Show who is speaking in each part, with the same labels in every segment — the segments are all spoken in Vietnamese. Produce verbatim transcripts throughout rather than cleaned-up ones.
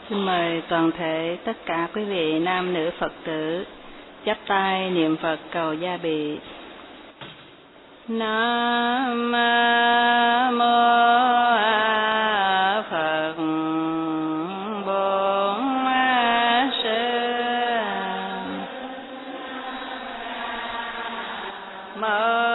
Speaker 1: Xin mời toàn thể tất cả quý vị nam nữ Phật tử chắp tay niệm Phật cầu gia bị. Nam mô Phật Bổn Sư Mâu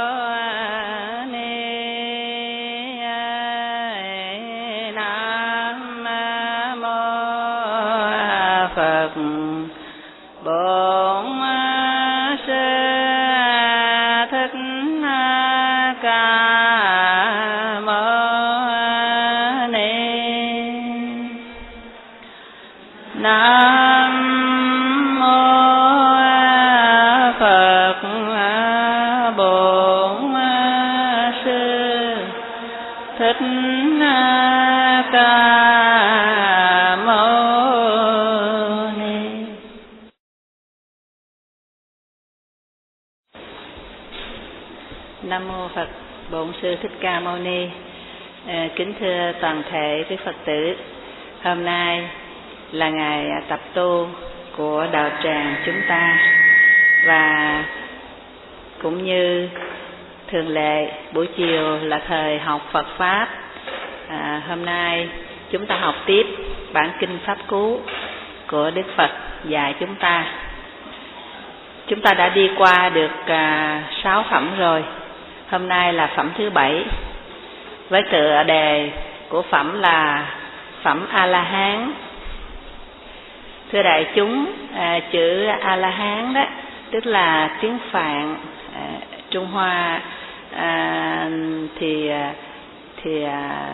Speaker 1: Nam mô Phật Bổn Sư Thích Ca Mâu Ni. À, kính thưa toàn thể quý Phật tử, hôm nay là ngày tập tu của đạo tràng chúng ta, và cũng như thường lệ buổi chiều là thời học Phật pháp. À, hôm nay chúng ta học tiếp bản kinh Pháp Cú của Đức Phật dạy chúng ta. Chúng ta đã đi qua được à, sáu phẩm rồi. Hôm nay là phẩm thứ bảy, với tựa đề của phẩm là phẩm A-la-hán. Thưa đại chúng, à, chữ A-la-hán đó tức là tiếng Phạn, à, Trung Hoa à, thì thì à,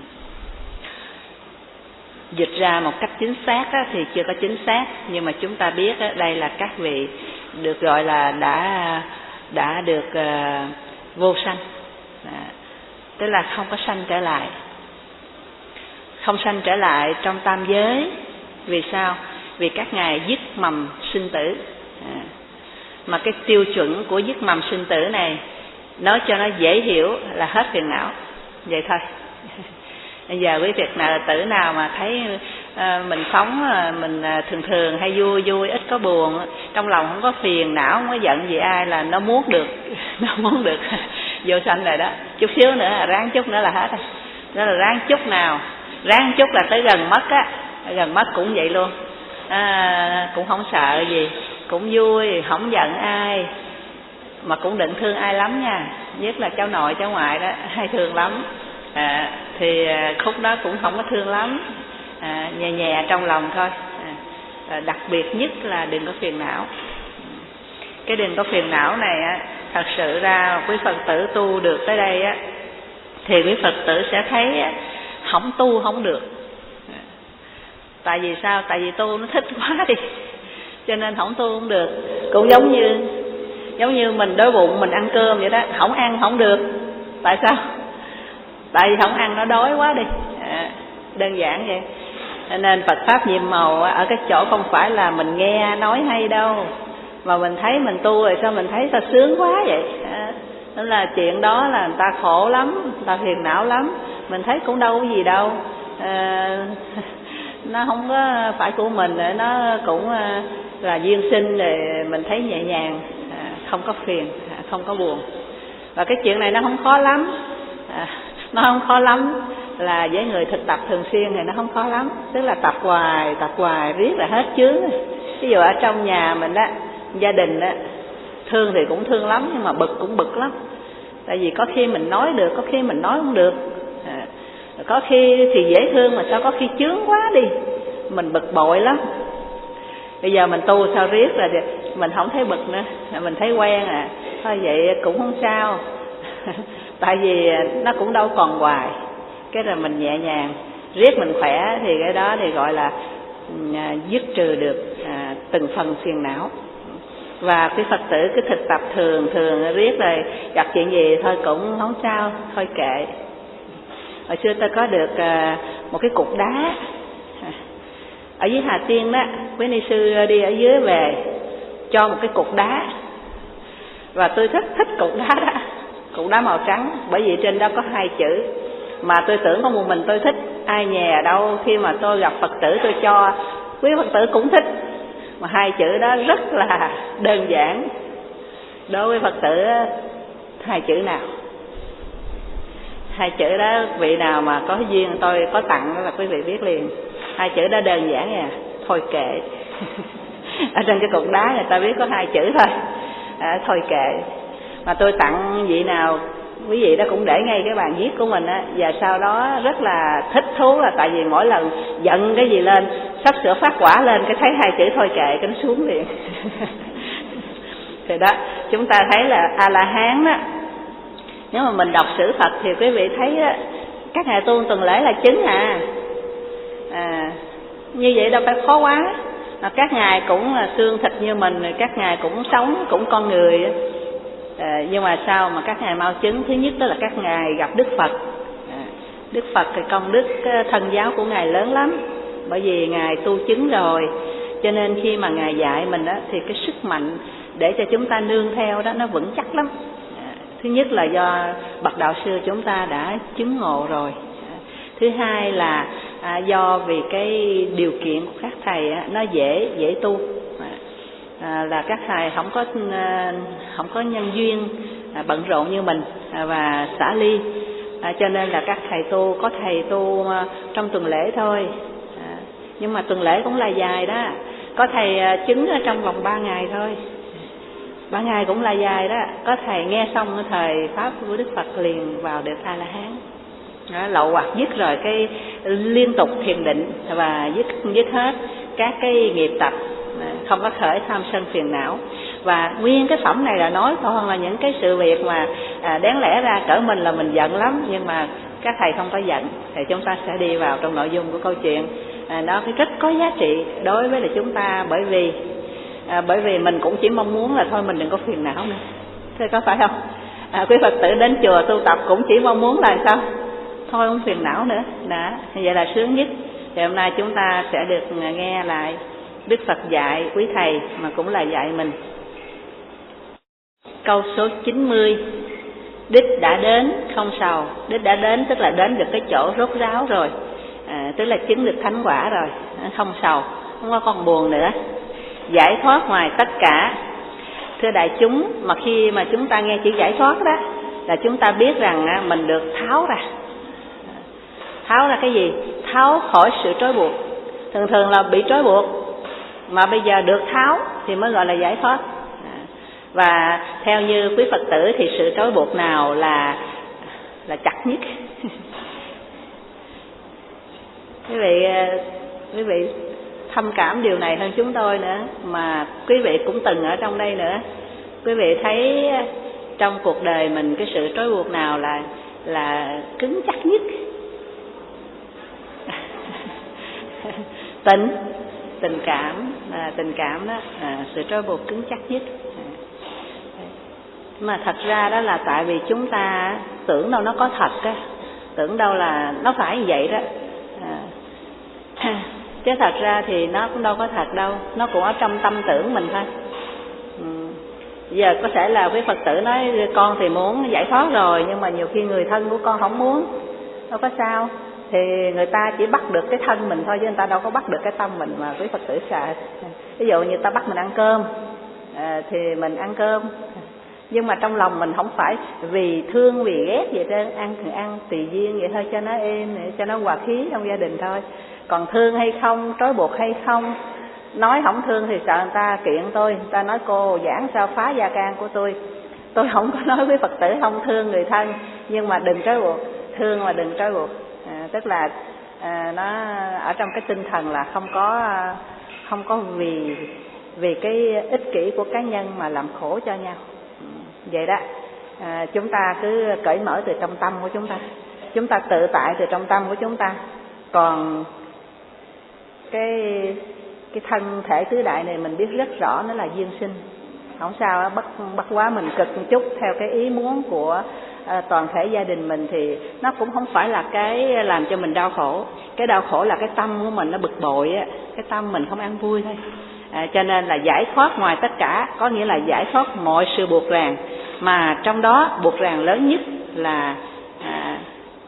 Speaker 1: dịch ra một cách chính xác đó, thì chưa có chính xác, nhưng mà chúng ta biết đó, đây là các vị được gọi là đã đã được à, vô sanh, à, tức là không có sanh trở lại, không sanh trở lại trong tam giới. Vì sao? Vì các ngài dứt mầm sinh tử, à, mà cái tiêu chuẩn của dứt mầm sinh tử này nói cho nó dễ hiểu là hết phiền não, vậy thôi. Bây giờ quý Phật nào tử nào mà thấy à, mình sống à, mình à, thường thường hay vui vui, ít có buồn, trong lòng không có phiền não, không có giận gì ai, là nó muốn được nó muốn được vô sanh rồi đó. Chút xíu nữa, ráng chút nữa là hết rồi. Đó là ráng chút nào, ráng chút là tới gần mất á, gần mất cũng vậy luôn, à, cũng không sợ gì, cũng vui, không giận ai, mà cũng đừng thương ai lắm nha, nhất là cháu nội cháu ngoại đó hay thương lắm. À, thì khúc đó cũng không có thương lắm, à, nhẹ nhẹ trong lòng thôi. À, đặc biệt nhất là đừng có phiền não. Cái đừng có phiền não này á, thật sự ra quý Phật tử tu được tới đây á, thì quý Phật tử sẽ thấy á, không tu không được. À, tại vì sao? Tại vì tu nó thích quá đi, cho nên không tu không được. Cũng giống như giống như mình đói bụng mình ăn cơm vậy đó, không ăn không được. Tại sao? Tại vì không ăn nó đói quá đi, à, đơn giản vậy. Nên Phật pháp nhiệm màu ở cái chỗ không phải là mình nghe nói hay đâu, mà mình thấy mình tu rồi sao mình thấy ta sướng quá vậy. À, đó là chuyện đó là người ta khổ lắm, người ta phiền não lắm, mình thấy cũng đâu có gì đâu. À, nó không có phải của mình, nó cũng là duyên sinh, rồi mình thấy nhẹ nhàng, à, không có phiền, à, không có buồn. Và cái chuyện này nó không khó lắm, à, nó không khó lắm, là với người thực tập thường xuyên thì nó không khó lắm. Tức là tập hoài, tập hoài, riết là hết chướng. Ví dụ ở trong nhà mình đó, gia đình đó, thương thì cũng thương lắm, nhưng mà bực cũng bực lắm. Tại vì có khi mình nói được, có khi mình nói không được, à, có khi thì dễ thương mà sao có khi chướng quá đi, mình bực bội lắm. Bây giờ mình tu sao riết là mình không thấy bực nữa, mình thấy quen à, thôi vậy cũng không sao. Tại vì nó cũng đâu còn hoài, cái rồi mình nhẹ nhàng, riết mình khỏe, thì cái đó thì gọi là à, dứt trừ được à, từng phần phiền não. Và cái Phật tử cứ thực tập thường thường riết rồi gặp chuyện gì thôi cũng không sao, thôi kệ. Hồi xưa tôi có được à, một cái cục đá ở dưới Hà Tiên đó, quý ni sư đi ở dưới về cho một cái cục đá, và tôi rất thích cục đá đó, cục đá màu trắng, bởi vì trên đó có hai chữ mà tôi tưởng có một mình tôi thích, ai nhè đâu khi mà tôi gặp Phật tử tôi cho quý Phật tử cũng thích. Mà hai chữ đó rất là đơn giản. Đối với Phật tử hai chữ nào? Hai chữ đó vị nào mà có duyên tôi có tặng đó là quý vị biết liền. Hai chữ đó đơn giản à, thôi kệ. Ở trên cái cục đá người ta biết có hai chữ thôi, à, thôi kệ. Mà tôi tặng vị nào quý vị đó cũng để ngay cái bàn viết của mình á, và sau đó rất là thích thú là tại vì mỗi lần giận cái gì lên, sắp sửa phát quả lên, cái thấy hai chữ thôi kệ cái nó xuống liền. Thì đó, chúng ta thấy là A-la-hán đó, nếu mà mình đọc sử Phật thì quý vị thấy đó, các ngài tu tuần lễ là chứng à. à như vậy đâu phải khó quá. À, các ngài cũng là xương thịt như mình, các ngài cũng sống, cũng con người. À, nhưng mà sao mà các ngài mau chứng? Thứ nhất đó là các ngài gặp Đức Phật. À, Đức Phật thì công đức thân giáo của ngài lớn lắm, bởi vì ngài tu chứng rồi, cho nên khi mà ngài dạy mình đó thì cái sức mạnh để cho chúng ta nương theo đó nó vững chắc lắm. À, thứ nhất là do bậc đạo sư chúng ta đã chứng ngộ rồi. À, thứ hai là à, do vì cái điều kiện của các thầy á, nó dễ dễ tu. À, à, là các thầy không có không có nhân duyên à, bận rộn như mình à, và xả ly, à, cho nên là các thầy tu có thầy tu à, trong tuần lễ thôi. À, nhưng mà tuần lễ cũng là dài đó. Có thầy à, chứng ở trong vòng ba ngày thôi, ba ngày cũng là dài đó. Có thầy nghe xong cái thời pháp của Đức Phật liền vào được A-la-hán. Đó, lậu hoặc dứt rồi cái liên tục thiền định và dứt dứt hết các cái nghiệp tập, không có khởi tham sân phiền não. Và nguyên cái phẩm này là nói toàn là những cái sự việc mà à, đáng lẽ ra cỡ mình là mình giận lắm, nhưng mà các thầy không có giận. Thì chúng ta sẽ đi vào trong nội dung của câu chuyện. À, nó rất có giá trị đối với là chúng ta, bởi vì à, bởi vì mình cũng chỉ mong muốn là thôi mình đừng có phiền não nữa. Thế có phải không? À, quý Phật tử đến chùa tu tập cũng chỉ mong muốn là sao? Thôi không phiền não nữa. Đó, vậy là sướng nhất. Thì hôm nay chúng ta sẽ được nghe lại Đức Phật dạy quý thầy mà cũng là dạy mình. Câu số chín mươi. Đích đã đến không sầu. Đích đã đến tức là đến được cái chỗ rốt ráo rồi, à, tức là chứng được thánh quả rồi, không sầu, không có còn buồn nữa. Giải thoát ngoài tất cả. Thưa đại chúng, mà khi mà chúng ta nghe chữ giải thoát đó là chúng ta biết rằng mình được tháo ra. Tháo ra cái gì? Tháo khỏi sự trói buộc. Thường thường là bị trói buộc, mà bây giờ được tháo thì mới gọi là giải thoát. Và theo như quý Phật tử thì sự trói buộc nào là là chặt nhất? Quý vị quý vị thâm cảm điều này hơn chúng tôi nữa, mà quý vị cũng từng ở trong đây nữa. Quý vị thấy trong cuộc đời mình cái sự trói buộc nào là là cứng chắc nhất? tình tình cảm, à, tình cảm đó, à, sự trói buộc cứng chắc nhất. À, mà thật ra đó là tại vì chúng ta tưởng đâu nó có thật á, tưởng đâu là nó phải như vậy đó. À, chứ thật ra thì nó cũng đâu có thật đâu, nó cũng ở trong tâm tưởng mình thôi. Ừ. Giờ có thể là với Phật tử nói con thì muốn giải thoát rồi, nhưng mà nhiều khi người thân của con không muốn, đâu có sao. Thì người ta chỉ bắt được cái thân mình thôi, chứ người ta đâu có bắt được cái tâm mình mà quý Phật tử sợ. Ví dụ như ta bắt mình ăn cơm, à, thì mình ăn cơm, nhưng mà trong lòng mình không phải vì thương vì ghét vậy đó, ăn thì ăn tùy duyên vậy thôi, cho nó êm, cho nó hòa khí trong gia đình thôi. Còn thương hay không, trói buộc hay không, nói không thương thì sợ người ta kiện tôi, người ta nói cô giảng sao phá gia can của tôi. Tôi không có nói với Phật tử không thương người thân, nhưng mà đừng trói buộc, thương mà đừng trói buộc. À, tức là à, nó ở trong cái tinh thần là không có không có vì vì cái ích kỷ của cá nhân mà làm khổ cho nhau. Vậy đó, à, chúng ta cứ cởi mở từ trong tâm của chúng ta, chúng ta tự tại từ trong tâm của chúng ta. Còn cái cái thân thể tứ đại này mình biết rất rõ nó là duyên sinh, không sao bắt bắt quá mình cực một chút theo cái ý muốn của à, toàn thể gia đình mình thì nó cũng không phải là cái làm cho mình đau khổ. Cái đau khổ là cái tâm của mình nó bực bội á, cái tâm mình không ăn vui thôi. À, cho nên là giải thoát ngoài tất cả có nghĩa là giải thoát mọi sự buộc ràng, mà trong đó buộc ràng lớn nhất là à,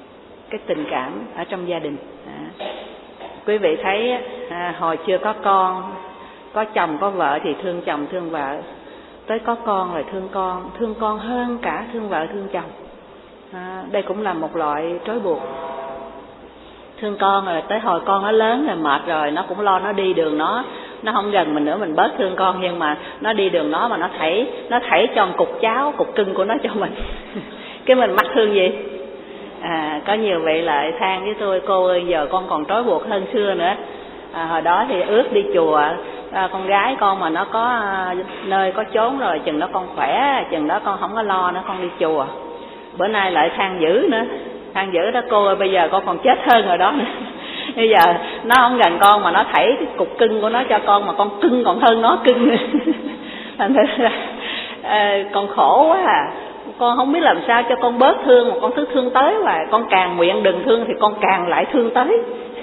Speaker 1: cái tình cảm ở trong gia đình. À, quý vị thấy à, hồi chưa có con, có chồng có vợ thì thương chồng thương vợ, tới có con rồi thương con, thương con hơn cả thương vợ thương chồng. À, đây cũng là một loại trói buộc. Thương con rồi tới hồi con nó lớn rồi mệt rồi, nó cũng lo nó đi đường nó, nó không gần mình nữa, mình bớt thương con, nhưng mà nó đi đường nó mà nó thảy, nó thảy cho một cục cháo, cục cưng của nó cho mình. Cái mình mắc thương gì? À, có nhiều vị lại than với tôi, cô ơi giờ con còn trói buộc hơn xưa nữa. À, hồi đó thì ước đi chùa, à, con gái con mà nó có à, nơi có chốn rồi, chừng đó con khỏe, chừng đó con không có lo nữa, con đi chùa. Bữa nay lại than dữ nữa, than dữ đó cô ơi bây giờ con còn chết hơn rồi đó nữa. Bây giờ nó không gần con mà nó thảy cái cục cưng của nó cho con, mà con cưng còn hơn nó cưng nữa. Thành thử là à, con khổ quá à, con không biết làm sao cho con bớt thương, mà con cứ thương tới hoài, con càng nguyện đừng thương thì con càng lại thương tới.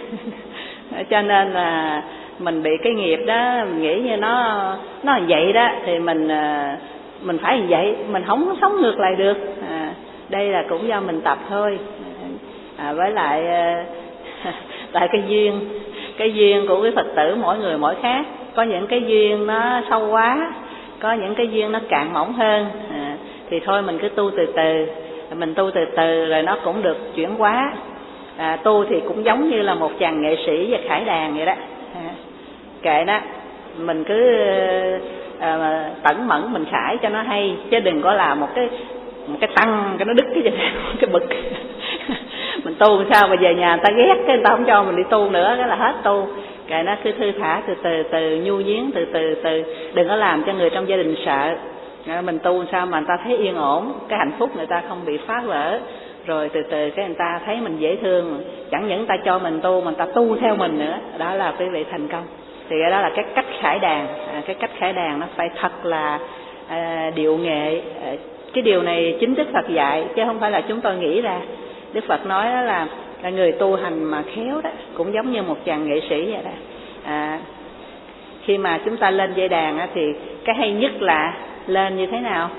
Speaker 1: Cho nên là mình bị cái nghiệp đó, mình nghĩ như nó nó vậy đó thì mình mình phải vậy, mình không sống ngược lại được. À, đây là cũng do mình tập thôi. À, với lại tại cái duyên cái duyên của quý Phật tử mỗi người mỗi khác, có những cái duyên nó sâu quá, có những cái duyên nó cạn mỏng hơn. À, thì thôi mình cứ tu từ từ, mình tu từ từ rồi nó cũng được chuyển hóa. À, tu thì cũng giống như là một chàng nghệ sĩ và khải đàn vậy đó. À, kệ đó, mình cứ à, tẩn mẫn mình khải cho nó hay, chứ đừng có làm một cái một cái tăng cái nó đứt cái cái bực. Mình tu sao mà về nhà người ta ghét cái người ta không cho mình đi tu nữa, cái là hết tu. Kệ nó cứ thư thả từ từ từ nhu nhuyến từ từ từ, đừng có làm cho người trong gia đình sợ. À, mình tu sao mà người ta thấy yên ổn, cái hạnh phúc người ta không bị phá vỡ, rồi từ từ cái người ta thấy mình dễ thương, chẳng những người ta cho mình tu mà người ta tu theo mình nữa. Đó là quý vị thành công. Thì cái đó là cái cách khải đàn. À, cái cách khải đàn nó phải thật là à, điệu nghệ. À, cái điều này chính Đức Phật dạy chứ không phải là chúng tôi nghĩ ra. Đức Phật nói đó là, là người tu hành mà khéo đó cũng giống như một chàng nghệ sĩ vậy đó. À, khi mà chúng ta lên dây đàn á, thì cái hay nhất là lên như thế nào?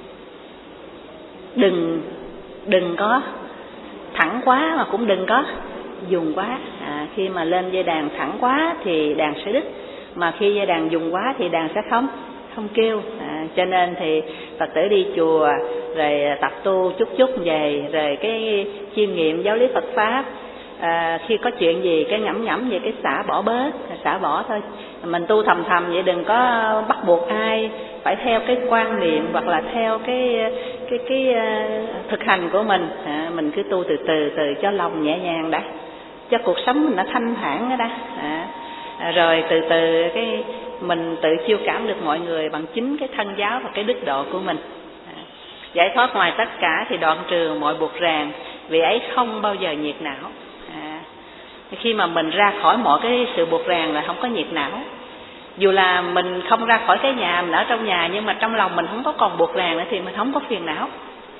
Speaker 1: Đừng đừng có thẳng quá mà cũng đừng có dùng quá. À, khi mà lên dây đàn thẳng quá thì đàn sẽ đứt, mà khi dây đàn dùng quá thì đàn sẽ không không kêu. À, cho nên thì Phật tử đi chùa rồi tập tu chút chút về, rồi cái chiêm nghiệm giáo lý Phật pháp. À, khi có chuyện gì cái ngẫm ngẫm về cái xả bỏ bớt, xả bỏ thôi. Mình tu thầm thầm vậy, đừng có bắt buộc ai phải theo cái quan niệm hoặc là theo cái cái cái uh, thực hành của mình. À, mình cứ tu từ từ từ cho lòng nhẹ nhàng đã, cho cuộc sống mình nó thanh thản đó đã. À, rồi từ từ cái mình tự chiêu cảm được mọi người bằng chính cái thân giáo và cái đức độ của mình. À, giải thoát ngoài tất cả thì đoạn trừ mọi buộc ràng, vì ấy không bao giờ nhiệt não. À, khi mà mình ra khỏi mọi cái sự buộc ràng là không có nhiệt não. Dù là mình không ra khỏi cái nhà, mình ở trong nhà, nhưng mà trong lòng mình không có còn buộc ràng nữa thì mình không có phiền não.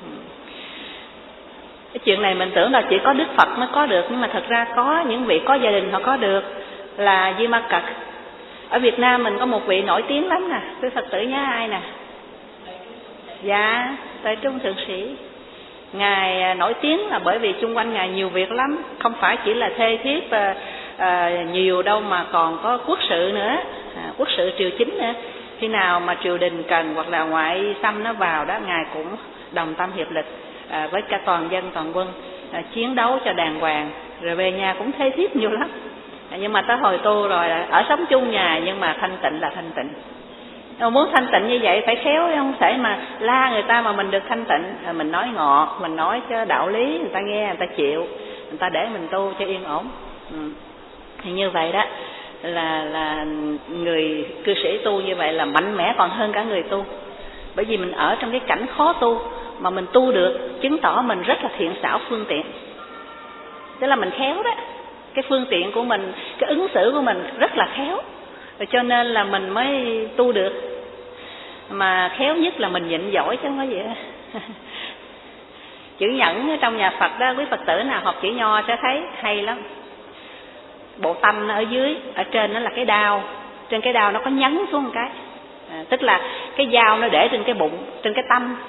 Speaker 1: Cái chuyện này mình tưởng là chỉ có Đức Phật mới có được, nhưng mà thật ra có những vị có gia đình họ có được, là Di Ma Cật. Ở Việt Nam mình có một vị nổi tiếng lắm nè, quý Phật tử nhớ ai nè? Dạ, Tuệ Trung Thượng Sĩ. Ngài nổi tiếng là bởi vì chung quanh Ngài nhiều việc lắm, không phải chỉ là thê thiếp à, à, nhiều đâu, mà còn có quốc sự nữa, à, quốc sự triều chính nữa. Khi nào mà triều đình cần hoặc là ngoại xâm nó vào đó, Ngài cũng đồng tâm hiệp lực à, với cả toàn dân toàn quân à, chiến đấu cho đàng hoàng. Rồi về nhà cũng thê thiếp nhiều lắm. À, nhưng mà tới hồi tu rồi ở sống chung nhà, nhưng mà thanh tịnh là thanh tịnh. Nếu muốn thanh tịnh như vậy phải khéo, không thể mà la người ta mà mình được thanh tịnh. À, mình nói ngọt, mình nói cho đạo lý, người ta nghe, người ta chịu, người ta để mình tu cho yên ổn. Ừ. Thì như vậy đó là là người cư sĩ tu như vậy là mạnh mẽ còn hơn cả người tu. Bởi vì mình ở trong cái cảnh khó tu mà mình tu được, chứng tỏ mình rất là thiện xảo phương tiện. Tức là mình khéo đó. Cái phương tiện của mình, cái ứng xử của mình rất là khéo, và cho nên là mình mới tu được. Mà khéo nhất là mình nhịn giỏi chứ không có gì đó. Chữ nhẫn trong nhà Phật đó, quý Phật tử nào học chữ nho sẽ thấy hay lắm. Bộ tâm ở dưới, ở trên nó là cái đao, trên cái đao nó có nhấn xuống một cái. À, tức là cái dao nó để trên cái bụng, trên cái tâm.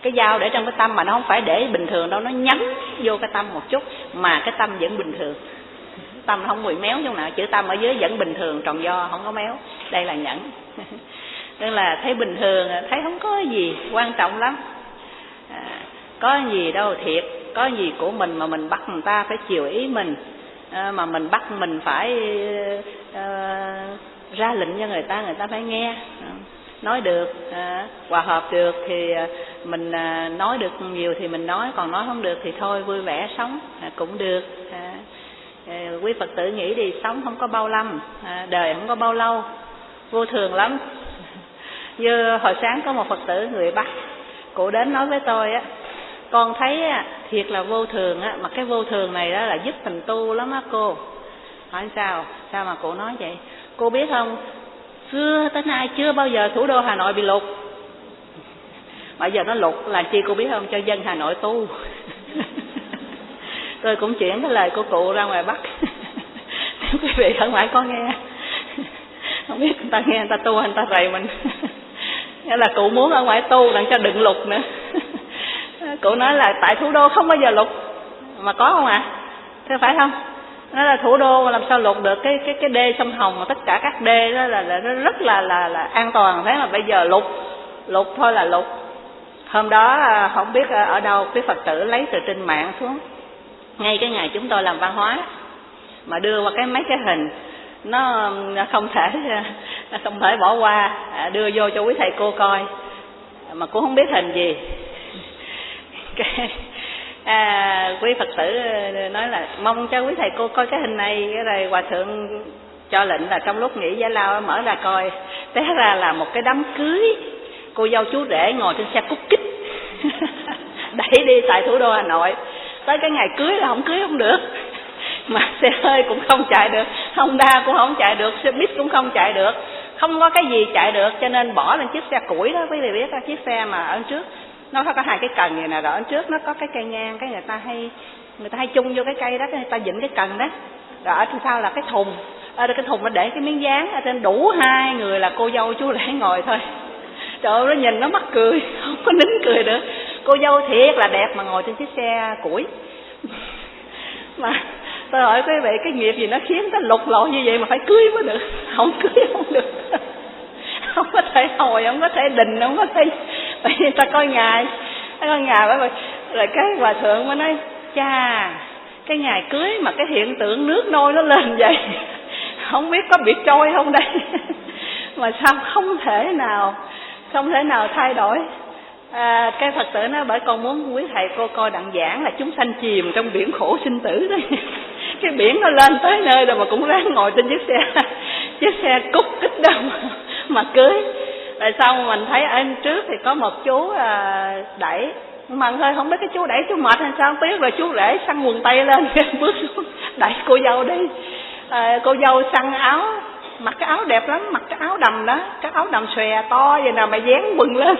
Speaker 1: Cái dao để trong cái tâm mà nó không phải để bình thường đâu, nó nhắm vô cái tâm một chút mà cái tâm vẫn bình thường, tâm nó không bị méo chỗ nào, chữ tâm ở dưới vẫn bình thường, tròn do không có méo. Đây là nhẫn. Nên là thấy bình thường, thấy không có gì quan trọng lắm. À, có gì đâu thiệt, có gì của mình mà mình bắt người ta phải chiều ý mình, à, mà mình bắt mình phải à, ra lệnh cho người ta, người ta phải nghe. À, nói được, à, hòa hợp được thì mình à, nói được nhiều thì mình nói, còn nói không được thì thôi vui vẻ sống à, cũng được. À, à, quý Phật tử nghĩ đi, sống không có bao lâm, à, đời không có bao lâu, vô thường lắm. Như hồi sáng có một Phật tử người Bắc, cụ đến nói với tôi á, con thấy á, thiệt là vô thường á, mà cái vô thường này đó là giúp mình tu lắm á cô. Hỏi sao? Sao mà cụ nói vậy? Cô biết không, xưa tới nay chưa bao giờ thủ đô Hà Nội bị lụt. Bây giờ nó lụt là chi cô biết không? Cho dân Hà Nội tu. Tôi cũng chuyển cái lời của cụ ra ngoài Bắc. Quý vị ở ngoài có nghe, không biết người ta nghe người ta tu hay người ta rầy mình. Nghĩa là cụ muốn ở ngoài tu đặng cho đừng lụt nữa. Cụ nói là tại thủ đô không bao giờ lụt, mà có không ạ? À? Thế phải không? Nó là thủ đô mà làm sao lụt được, cái cái cái đê sông Hồng mà tất cả các đê đó là, là nó rất là là là an toàn, thế mà bây giờ lụt lụt thôi là lụt. Hôm đó không biết ở đâu cái Phật tử lấy từ trên mạng xuống, ngay cái ngày chúng tôi làm văn hóa mà đưa qua cái mấy cái hình nó không thể không thể bỏ qua, đưa vô cho quý thầy cô coi mà cũng không biết hình gì. Cái à, quý Phật tử nói là mong cho quý thầy cô coi cái hình này, cái này hòa thượng cho lệnh là trong lúc nghỉ giải lao mở ra coi, té ra là một cái đám cưới, cô dâu chú rể ngồi trên xe cút kích đẩy đi tại thủ đô Hà Nội. Tới cái ngày cưới là không cưới không được, mà xe hơi cũng không chạy được, Honda cũng không chạy được, xe buýt cũng không chạy được, không có cái gì chạy được, cho nên bỏ lên chiếc xe củi đó. Quý vị biết đó, chiếc xe mà ở trước nó có hai cái cần vậy nè, rồi ở trước nó có cái cây ngang, cái người ta hay người ta hay chung vô cái cây đó, cái người ta dựng cái cần đó, rồi ở trên sau là cái thùng, ở đây cái thùng nó để cái miếng dán, ở trên đủ hai người là cô dâu chú rể ngồi thôi. Trời ơi, nó nhìn nó mắc cười, không có nín cười được. Cô dâu thiệt là đẹp mà ngồi trên chiếc xe củi. Mà tôi hỏi quý vị, cái nghiệp gì nó khiến nó lục lội như vậy mà phải cưới mới được? Không cưới không được, không có thể hồi, không có thể đình, không có thể. Bởi vì ta coi ngày, ta coi ngày bởi vậy. Rồi cái hòa thượng mới nói, cha, cái ngày cưới mà cái hiện tượng nước nôi nó lên vậy, không biết có bị trôi không đây? Mà sao không thể nào, không thể nào thay đổi. À, cái Phật tử nói, bởi con muốn quý thầy cô coi đặng giảng là chúng sanh chìm trong biển khổ sinh tử đấy. Cái biển nó lên tới nơi rồi mà cũng ráng ngồi trên chiếc xe, chiếc xe cút kích đâu mà, mà cưới. Rồi xong mình thấy ở trước thì có một chú à, đẩy, mà hơi không biết cái chú đẩy chú mệt hay sao không biết, rồi chú rể xăng quần tây lên bước xuống đẩy cô dâu đi. À, cô dâu xăng áo, mặc cái áo đẹp lắm, mặc cái áo đầm đó, cái áo đầm xòe to vậy nào mà dán quần lên.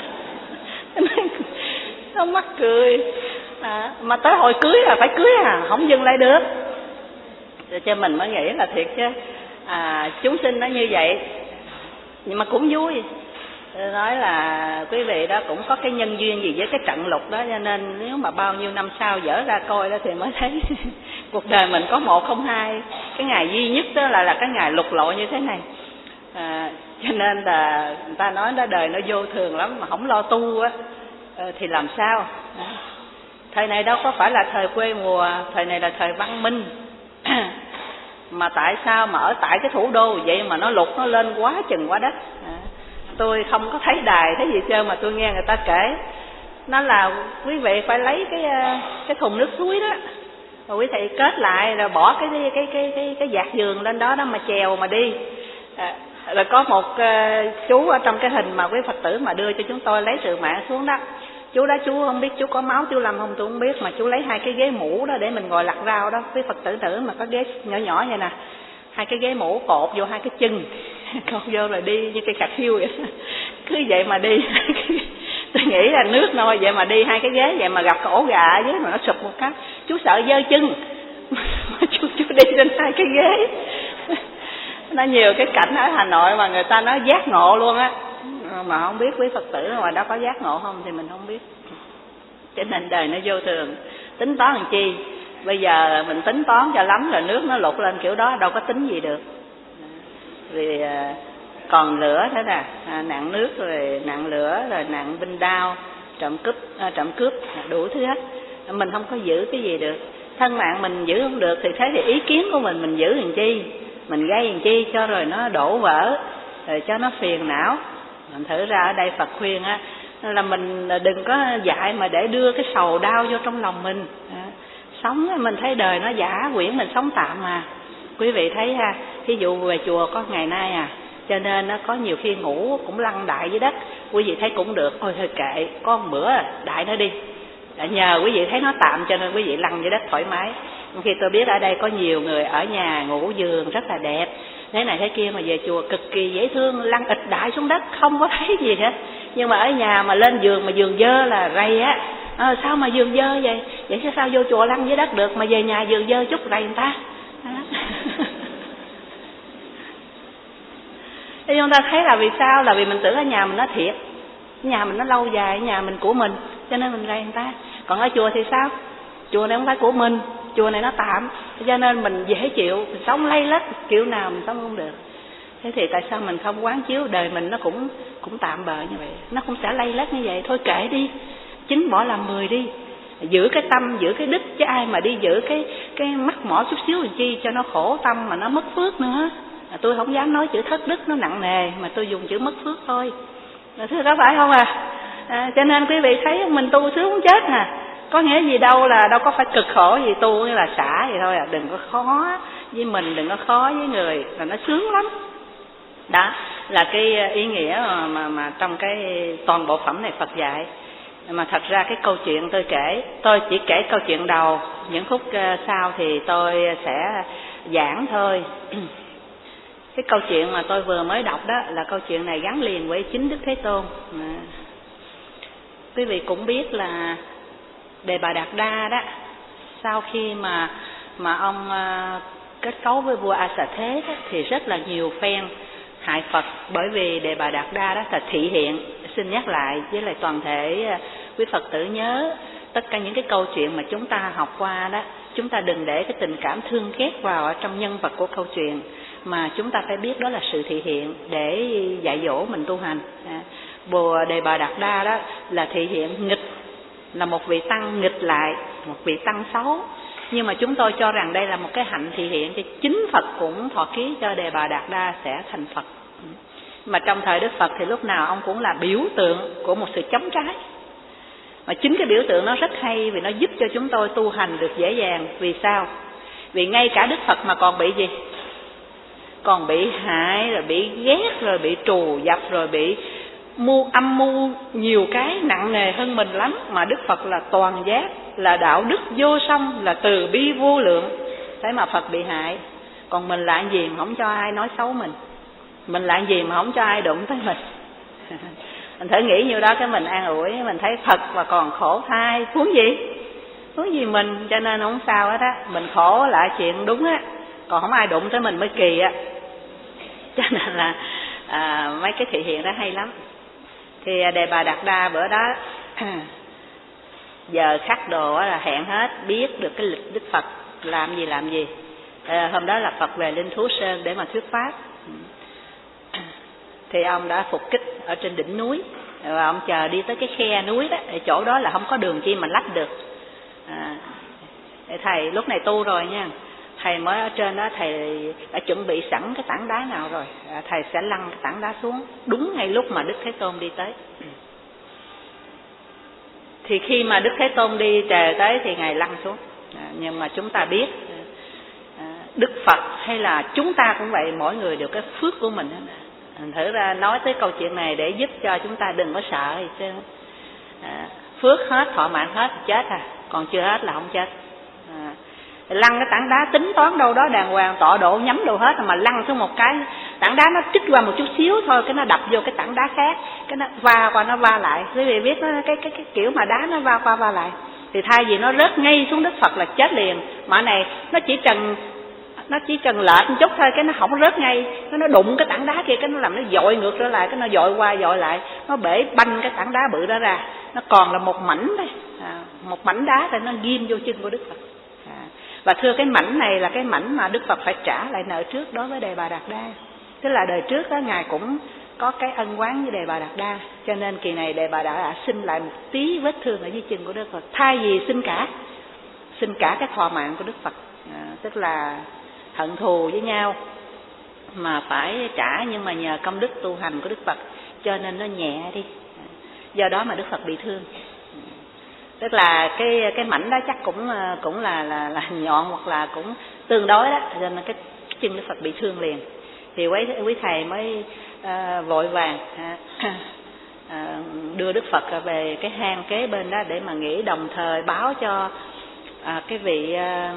Speaker 1: Không mắc cười. À, mà tới hồi cưới là phải cưới à, không dừng lại được. Rồi cho mình mới nghĩ là thiệt chứ, à, chúng sinh nó như vậy nhưng mà cũng vui. Nói là quý vị đó cũng có cái nhân duyên gì với cái trận lục đó, cho nên nếu mà bao nhiêu năm sau dở ra coi đó thì mới thấy cuộc đời mình có một không hai. Cái ngày duy nhất đó là là cái ngày lục lội như thế này. À, cho nên là người ta nói đó, đời nó vô thường lắm, mà không lo tu á thì làm sao? Thời này đâu có phải là thời quê mùa, thời này là thời văn minh. Mà tại sao mà ở tại cái thủ đô vậy mà nó lụt, nó lên quá chừng quá đất. À, tôi không có thấy đài thấy gì trơn, mà tôi nghe người ta kể nó là quý vị phải lấy cái cái thùng nước suối đó, rồi quý thầy kết lại rồi bỏ cái cái cái cái cái, cái vạt giường lên đó đó mà chèo mà đi. À, rồi có một uh, chú ở trong cái hình mà quý Phật tử mà đưa cho chúng tôi lấy từ mạng xuống đó, chú đó chú không biết chú có máu chú Lâm không tôi không biết, mà chú lấy hai cái ghế mũ đó để mình ngồi lặt rau đó. Quý Phật tử nữ mà có ghế nhỏ nhỏ vậy nè, hai cái ghế mũ cột vô hai cái chân, cột vô rồi đi như cây cà khiêu vậy. Cứ vậy mà đi. Tôi nghĩ là nước nôi vậy mà đi hai cái ghế vậy mà gặp cái ổ gà ở dưới mà nó sụp một cái, chú sợ dơ chân. chú chú đi trên hai cái ghế. Nó nhiều cái cảnh ở Hà Nội mà người ta nói giác ngộ luôn á. mà không biết quý Phật tử ngoài đó có giác ngộ không thì mình không biết. Cho nên đời nó vô thường, tính toán làm chi. Bây giờ mình tính toán cho lắm rồi nước nó lụt lên kiểu đó đâu có tính gì được. Vì còn lửa thế nè, à, nạn nước rồi nạn lửa rồi nạn binh đao, trộm cướp, à, trộm cướp đủ thứ hết. Mình không có giữ cái gì được. Thân mạng mình giữ không được thì thế thì ý kiến của mình mình giữ làm chi, mình gây làm chi cho rồi nó đổ vỡ, rồi cho nó phiền não. Mình thử ra ở đây Phật khuyên á là mình đừng có dạy mà để đưa cái sầu đau vô trong lòng mình. À, sống mình thấy đời nó giả quyển, mình sống tạm mà. Quý vị thấy ha, thí dụ về chùa có ngày nay à, cho nên nó có nhiều khi ngủ cũng lăn đại dưới đất. Quý vị thấy cũng được, ôi thôi kệ, có một bữa đại nó đi. Nhờ quý vị thấy nó tạm cho nên quý vị lăn dưới đất thoải mái. Khi tôi biết ở đây có nhiều người ở nhà ngủ giường rất là đẹp, thế này thế kia, mà về chùa cực kỳ dễ thương, lăn ịch đại xuống đất không có thấy gì hết. Nhưng mà ở nhà mà lên giường mà giường dơ là rầy á. À, sao mà giường dơ vậy? Vậy chứ sao vô chùa lăn dưới đất được, mà về nhà giường dơ chút rầy người ta. Thế chúng ta thấy là vì sao? Là vì mình tưởng ở nhà mình nó thiệt, nhà mình nó lâu dài, nhà mình của mình, cho nên mình rầy người ta. Còn ở chùa thì sao? Chùa này không phải của mình, chùa này nó tạm, cho nên mình dễ chịu, mình sống lây lắt kiểu nào mình sống không được. Thế thì tại sao mình không quán chiếu đời mình nó cũng cũng tạm bợ như vậy, nó cũng sẽ lây lắt như vậy. Thôi kệ đi, chín bỏ làm mười đi, giữ cái tâm, giữ cái đức, chứ ai mà đi giữ cái cái mắc mỏ chút xíu làm chi cho nó khổ tâm mà nó mất phước nữa. À, tôi không dám nói chữ thất đức nó nặng nề, mà tôi dùng chữ mất phước thôi. À, thưa có phải không à? À, cho nên quý vị thấy mình tu sướng muốn chết nè, có nghĩa gì đâu là đâu có phải cực khổ gì, tu như là xả vậy thôi à, đừng có khó với mình, đừng có khó với người, là nó sướng lắm. Đó là cái ý nghĩa mà, mà, mà trong cái toàn bộ phẩm này Phật dạy. Mà thật ra cái câu chuyện tôi kể, tôi chỉ kể câu chuyện đầu, những phút sau thì tôi sẽ giảng thôi. Cái câu chuyện mà tôi vừa mới đọc đó là câu chuyện này gắn liền với chính Đức Thế Tôn. À, quý vị cũng biết là Đề Bà Đạt Đa đó, sau khi mà mà ông uh, kết cấu với vua A Xà Thế đó, thì rất là nhiều phen hại Phật, bởi vì Đề Bà Đạt Đa đó là thị hiện. Xin nhắc lại với lại toàn thể uh, quý Phật tử nhớ tất cả những cái câu chuyện mà chúng ta học qua đó, chúng ta đừng để cái tình cảm thương ghét vào ở trong nhân vật của câu chuyện, mà chúng ta phải biết đó là sự thị hiện để dạy dỗ mình tu hành. À, vua Đề Bà Đạt Đa đó là thị hiện nghịch, là một vị tăng nghịch lại, một vị tăng xấu. Nhưng mà chúng tôi cho rằng đây là một cái hạnh thị hiện cho chính Phật cũng thọ ký cho Đề Bà Đạt Đa sẽ thành Phật. Mà trong thời Đức Phật thì lúc nào ông cũng là biểu tượng của một sự chống trái. Mà chính cái biểu tượng nó rất hay vì nó giúp cho chúng tôi tu hành được dễ dàng. Vì sao? Vì ngay cả Đức Phật mà còn bị gì? Còn bị hại, rồi bị ghét, rồi bị trù dập, rồi bị mưu âm mưu nhiều cái nặng nề hơn mình lắm. Mà Đức Phật là toàn giác, là đạo đức vô song, là từ bi vô lượng, thế mà Phật bị hại. Còn mình làm gì mà không cho ai nói xấu mình, mình làm gì mà không cho ai đụng tới mình. Mình thử nghĩ như đó cái mình an ủi, mình thấy Phật mà còn khổ thai, huống gì huống gì mình. Cho nên không sao hết á, mình khổ là chuyện đúng á, còn không ai đụng tới mình mới kỳ á. Cho nên là à, mấy cái thị hiện đó hay lắm. Thì Đề Bà Đạt Đa bữa đó giờ khắc đồ là hẹn hết, biết được cái lịch Đức Phật làm gì làm gì. À, hôm đó là Phật về Linh Thú Sơn để mà thuyết pháp. Thì ông đã phục kích ở trên đỉnh núi, rồi ông chờ đi tới cái khe núi đó, chỗ đó là không có đường chi mà lách được. À, thầy lúc này tu rồi nha, thầy mới ở trên đó, thầy đã chuẩn bị sẵn cái tảng đá nào rồi, à, thầy sẽ lăn cái tảng đá xuống đúng ngay lúc mà Đức Thế Tôn đi tới. Thì khi mà Đức Thế Tôn đi trời tới thì Ngài lăn xuống. À, nhưng mà chúng ta biết à, Đức Phật hay là chúng ta cũng vậy, mỗi người đều cái phước của mình. Mình thử ra nói tới câu chuyện này để giúp cho chúng ta đừng có sợ gì chứ. À, phước hết, thọ mạng hết thì chết à, còn chưa hết là không chết. À, lăn cái tảng đá tính toán đâu đó đàng hoàng, tọa độ nhắm đâu hết, mà lăn xuống một cái tảng đá nó trích qua một chút xíu thôi, cái nó đập vô cái tảng đá khác, cái nó va qua nó va lại. Quý vị biết nó, cái, cái cái kiểu mà đá nó va qua va lại, thì thay vì nó rớt ngay xuống Đức Phật là chết liền, mà này nó chỉ cần nó chỉ cần lệch một chút thôi cái nó không rớt ngay, nó nó đụng cái tảng đá kia cái nó làm nó dội ngược trở lại, cái nó dội qua dội lại, nó bể banh cái tảng đá bự đó ra, nó còn là một mảnh thôi, à, một mảnh đá thì nó ghim vô chân của Đức Phật. À, và thưa cái mảnh này là cái mảnh mà Đức Phật phải trả lại nợ trước đối với Đề Bà Đạt Đa. Tức là đời trước đó ngài cũng có cái ân oán với Đề Bà Đạt Đa, cho nên kỳ này Đề Bà Đạt Đa xin lại một tí vết thương ở dưới chân của Đức Phật, thay vì xin cả xin cả cái thọ mạng của Đức Phật. À, tức là hận thù với nhau mà phải trả, nhưng mà nhờ công đức tu hành của Đức Phật cho nên nó nhẹ đi, do đó mà Đức Phật bị thương. Tức là cái cái mảnh đó chắc cũng cũng là là là nhọn hoặc là cũng tương đối đó, cho nên cái chân Đức Phật bị thương liền. Thì quý quý thầy mới à, vội vàng à, à, đưa Đức Phật về cái hang kế bên đó để mà nghỉ, đồng thời báo cho à, cái vị à,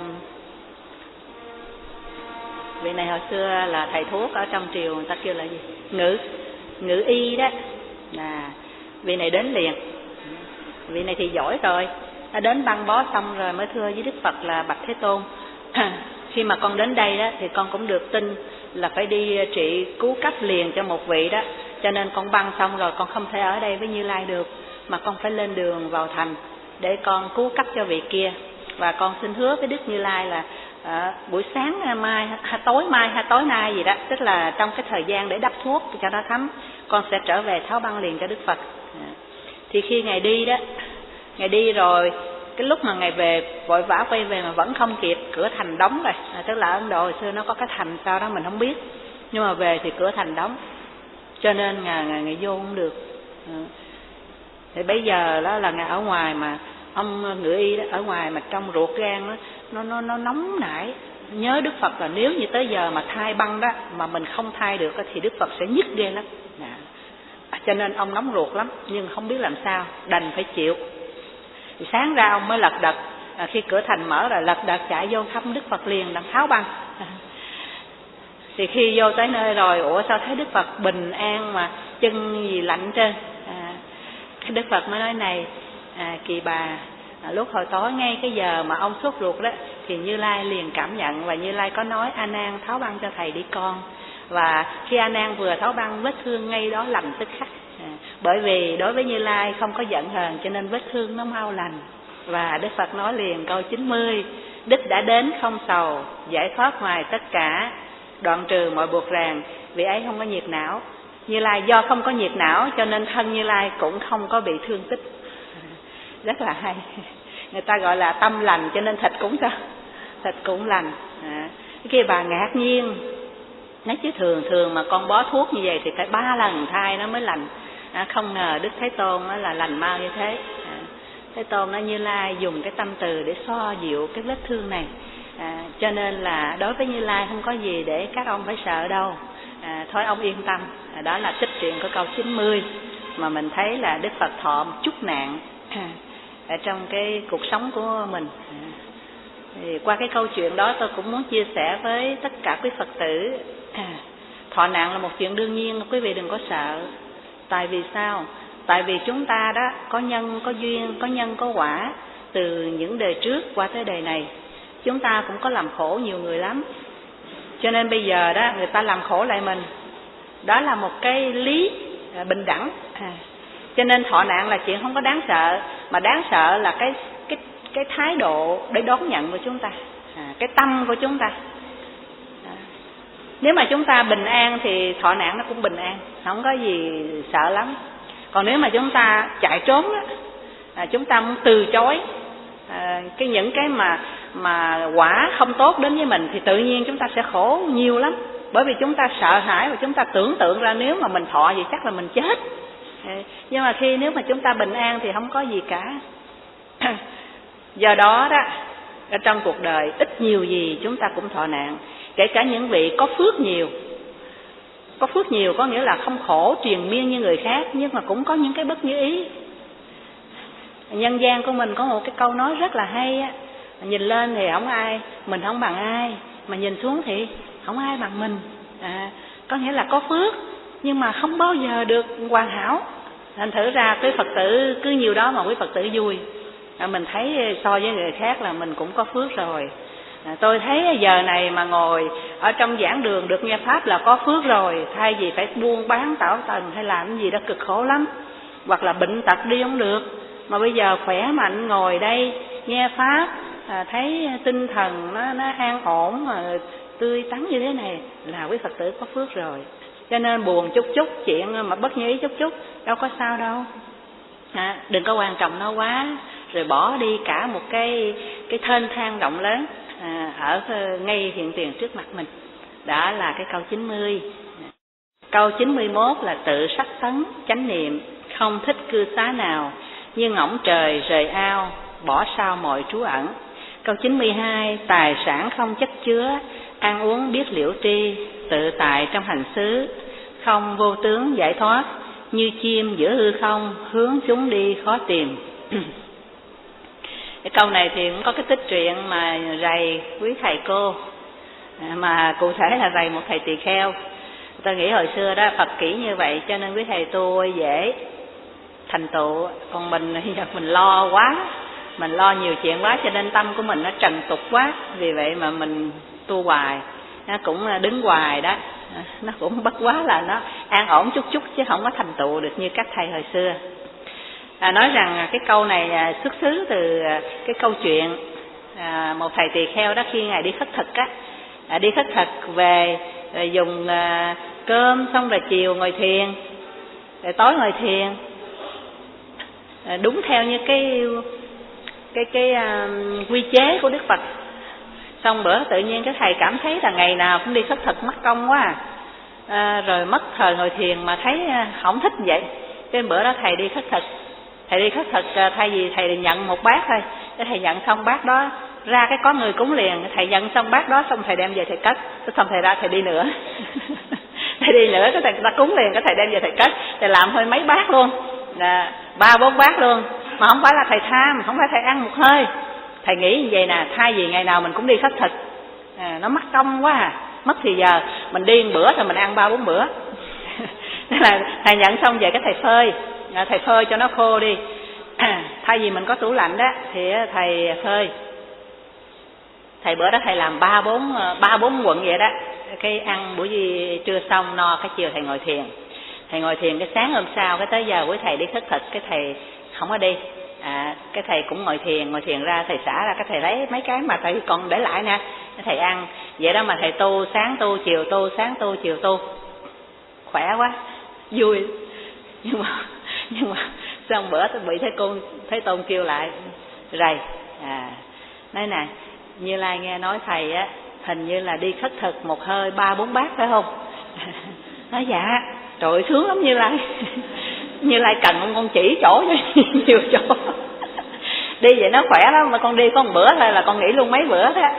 Speaker 1: vị này hồi xưa là thầy thuốc ở trong triều, người ta kêu là gì, ngự ngự y đó, là vị này đến liền. Vị này thì giỏi rồi, đã đến băng bó xong rồi mới thưa với Đức Phật là bạch Thế Tôn, khi mà con đến đây đó thì con cũng được tin là phải đi trị cứu cấp liền cho một vị đó, cho nên con băng xong rồi con không thể ở đây với Như Lai được, mà con phải lên đường vào thành để con cứu cấp cho vị kia. Và con xin hứa với Đức Như Lai là à, buổi sáng mai hay tối mai hay tối nay gì đó, tức là trong cái thời gian để đắp thuốc cho nó thấm, con sẽ trở về tháo băng liền cho Đức Phật. À, thì khi ngài đi đó, ngài đi rồi cái lúc mà ngài về vội vã quay về mà vẫn không kịp, cửa thành đóng rồi. À, tức là Ấn Độ hồi xưa nó có cái thành sao đó mình không biết, nhưng mà về thì cửa thành đóng, cho nên ngài ngài, ngài vô không được. À, thì bây giờ đó là ngài ở ngoài, mà ông ngự y đó ở ngoài mà trong ruột gan đó, nó nó nó nóng nảy, nhớ Đức Phật là nếu như tới giờ mà thay băng đó mà mình không thay được thì Đức Phật sẽ nhức ghê lắm. À, cho nên ông nóng ruột lắm, nhưng không biết làm sao, đành phải chịu. Thì sáng ra ông mới lật đật, à, khi cửa thành mở rồi lật đật chạy vô thăm Đức Phật liền, đặng tháo băng. À, thì khi vô tới nơi rồi, ủa sao thấy Đức Phật bình an mà chân gì lạnh trơn. À, Đức Phật mới nói này, à, Kỳ Bà, à, lúc hồi tối ngay cái giờ mà ông sốt ruột đó thì Như Lai liền cảm nhận, và Như Lai có nói A Nan tháo băng cho thầy đi con. Và khi A Nan vừa tháo băng, vết thương ngay đó lành tức khắc. À, bởi vì đối với Như Lai không có giận hờn cho nên vết thương nó mau lành. Và Đức Phật nói liền câu chín mươi: Đức đã đến không sầu, giải thoát ngoài tất cả, đoạn trừ mọi buộc ràng, vì ấy không có nhiệt não. Như Lai do không có nhiệt não cho nên thân Như Lai cũng không có bị thương tích. Rất là hay. Người ta gọi là tâm lành cho nên thịt cũng sao? Thịt cũng lành. À, cái kia bà ngạc nhiên, nói chứ thường thường mà con bó thuốc như vậy thì phải ba lần thay nó mới lành. À, không ngờ Đức Thế Tôn đó là lành mau như thế. À, Thế Tôn nói Như Lai dùng cái tâm từ để xoa dịu cái vết thương này. À, cho nên là đối với Như Lai không có gì để các ông phải sợ đâu. À, thôi ông yên tâm. À, đó là tích truyện của câu chín mươi mà mình thấy là Đức Phật thọ một chút nạn ở trong cái cuộc sống của mình. Thì qua cái câu chuyện đó tôi cũng muốn chia sẻ với tất cả quý Phật tử. Thọ nạn là một chuyện đương nhiên, quý vị đừng có sợ. Tại vì sao? Tại vì chúng ta đó có nhân, có duyên, có nhân, có quả. Từ những đời trước qua tới đời này, chúng ta cũng có làm khổ nhiều người lắm. Cho nên bây giờ đó người ta làm khổ lại mình, đó là một cái lý bình đẳng. À, cho nên thọ nạn là chuyện không có đáng sợ, mà đáng sợ là cái cái cái thái độ để đón nhận của chúng ta, à, cái tâm của chúng ta. À, nếu mà chúng ta bình an thì thọ nạn nó cũng bình an, không có gì sợ lắm. Còn nếu mà chúng ta chạy trốn đó, à, chúng ta muốn từ chối à, cái những cái mà mà quả không tốt đến với mình thì tự nhiên chúng ta sẽ khổ nhiều lắm. Bởi vì chúng ta sợ hãi và chúng ta tưởng tượng ra nếu mà mình thọ gì chắc là mình chết. Nhưng mà khi nếu mà chúng ta bình an thì không có gì cả. Do đó đó, ở trong cuộc đời ít nhiều gì chúng ta cũng thọ nạn. Kể cả những vị có phước nhiều. Có phước nhiều có nghĩa là không khổ triền miên như người khác, nhưng mà cũng có những cái bất như ý. Nhân gian của mình có một cái câu nói rất là hay á: nhìn lên thì không ai, mình không bằng ai, mà nhìn xuống thì không ai bằng mình. À, có nghĩa là có phước nhưng mà không bao giờ được hoàn hảo. Thành thử ra quý Phật tử cứ nhiều đó mà quý Phật tử vui. À, mình thấy so với người khác là mình cũng có phước rồi. À, tôi thấy giờ này mà ngồi ở trong giảng đường được nghe pháp là có phước rồi, thay vì phải buôn bán tảo tần hay làm cái gì đó cực khổ lắm, hoặc là bệnh tật đi không được. Mà bây giờ khỏe mạnh ngồi đây nghe pháp, à, thấy tinh thần nó nó an ổn mà tươi tắn như thế này là quý Phật tử có phước rồi. Cho nên buồn chút chút chuyện mà bất như ý chút chút đâu có sao đâu. À, đừng có quan trọng nó quá rồi bỏ đi cả một cái cái thênh thang rộng lớn à, ở ngay hiện tiền trước mặt mình. Đó là cái câu chín mươi. Câu chín mươi mốt là tự sắc tấn chánh niệm, không thích cư xá nào, như ngỗng trời rời ao, bỏ sau mọi trú ẩn. Câu chín mươi hai, tài sản không chất chứa, ăn uống biết liễu tri, tự tại trong hành xứ, không vô tướng giải thoát, như chim giữa hư không, hướng chúng đi khó tìm. Cái câu này thì cũng có cái tích truyện mà rầy quý thầy cô, mà cụ thể là rầy một thầy tỳ kheo. Tôi nghĩ hồi xưa đó Phật kỹ như vậy cho nên quý thầy tu dễ thành tựu, còn mình giờ mình lo quá, mình lo nhiều chuyện quá cho nên tâm của mình nó trần tục quá, vì vậy mà mình tu hoài nó cũng đứng hoài đó, nó cũng bất quá là nó an ổn chút chút chứ không có thành tựu được như các thầy hồi xưa. À, nói rằng cái câu này xuất xứ từ cái câu chuyện à, một thầy tỳ kheo đó khi ngài đi khất thực á, à, đi khất thực về rồi dùng à, cơm xong rồi chiều ngồi thiền, rồi tối ngồi thiền, à, đúng theo như cái cái cái à, quy chế của Đức Phật. Xong bữa tự nhiên cái thầy cảm thấy là ngày nào cũng đi khất thực mất công quá à, rồi mất thời ngồi thiền mà thấy không thích vậy. Cái bữa đó thầy đi khất thực, thầy đi khất thực thay vì thầy nhận một bát thôi, cái thầy nhận xong bát đó ra cái có người cúng liền, thầy nhận xong bát đó xong thầy đem về thầy cất, xong thầy ra thầy đi nữa. Thầy đi nữa cái thầy ta cúng liền, cái thầy đem về thầy cất, thầy làm hơi mấy bát luôn, à, ba bốn bát luôn, mà không phải là thầy tham, không phải thầy ăn một hơi. Thầy nghĩ như vậy nè, thay vì ngày nào mình cũng đi khất thực à, nó mất công quá à, mất thì giờ mình đi một bữa rồi mình ăn ba bốn bữa. Nên là thầy nhận xong về cái thầy phơi, à, thầy phơi cho nó khô đi. À, thay vì mình có tủ lạnh đó thì thầy phơi. Thầy bữa đó thầy làm ba bốn ba bốn quận vậy đó, cái ăn buổi trưa xong no, cái chiều thầy ngồi thiền. Thầy ngồi thiền cái sáng hôm sau cái tới giờ của thầy đi khất thực, cái thầy không có đi. À, cái thầy cũng ngồi thiền, ngồi thiền ra thầy xả ra, cái thầy lấy mấy cái mà thầy còn để lại nè, cái thầy ăn. Vậy đó mà thầy tu, sáng tu, chiều tu, sáng tu, chiều tu. Khỏe quá, vui. Nhưng mà nhưng mà xong bữa tôi bị Thế Tôn, Thế Tôn kêu lại rầy. À, nói nè, Như Lai nghe nói thầy á, hình như là đi khất thực một hơi ba bốn bát phải không? Nói dạ, trời ơi, sướng lắm Như Lai. Như Lai cần con, con chỉ chỗ cho nhiều chỗ. Đi vậy nó khỏe lắm, mà con đi có một bữa thôi là con nghỉ luôn mấy bữa đó.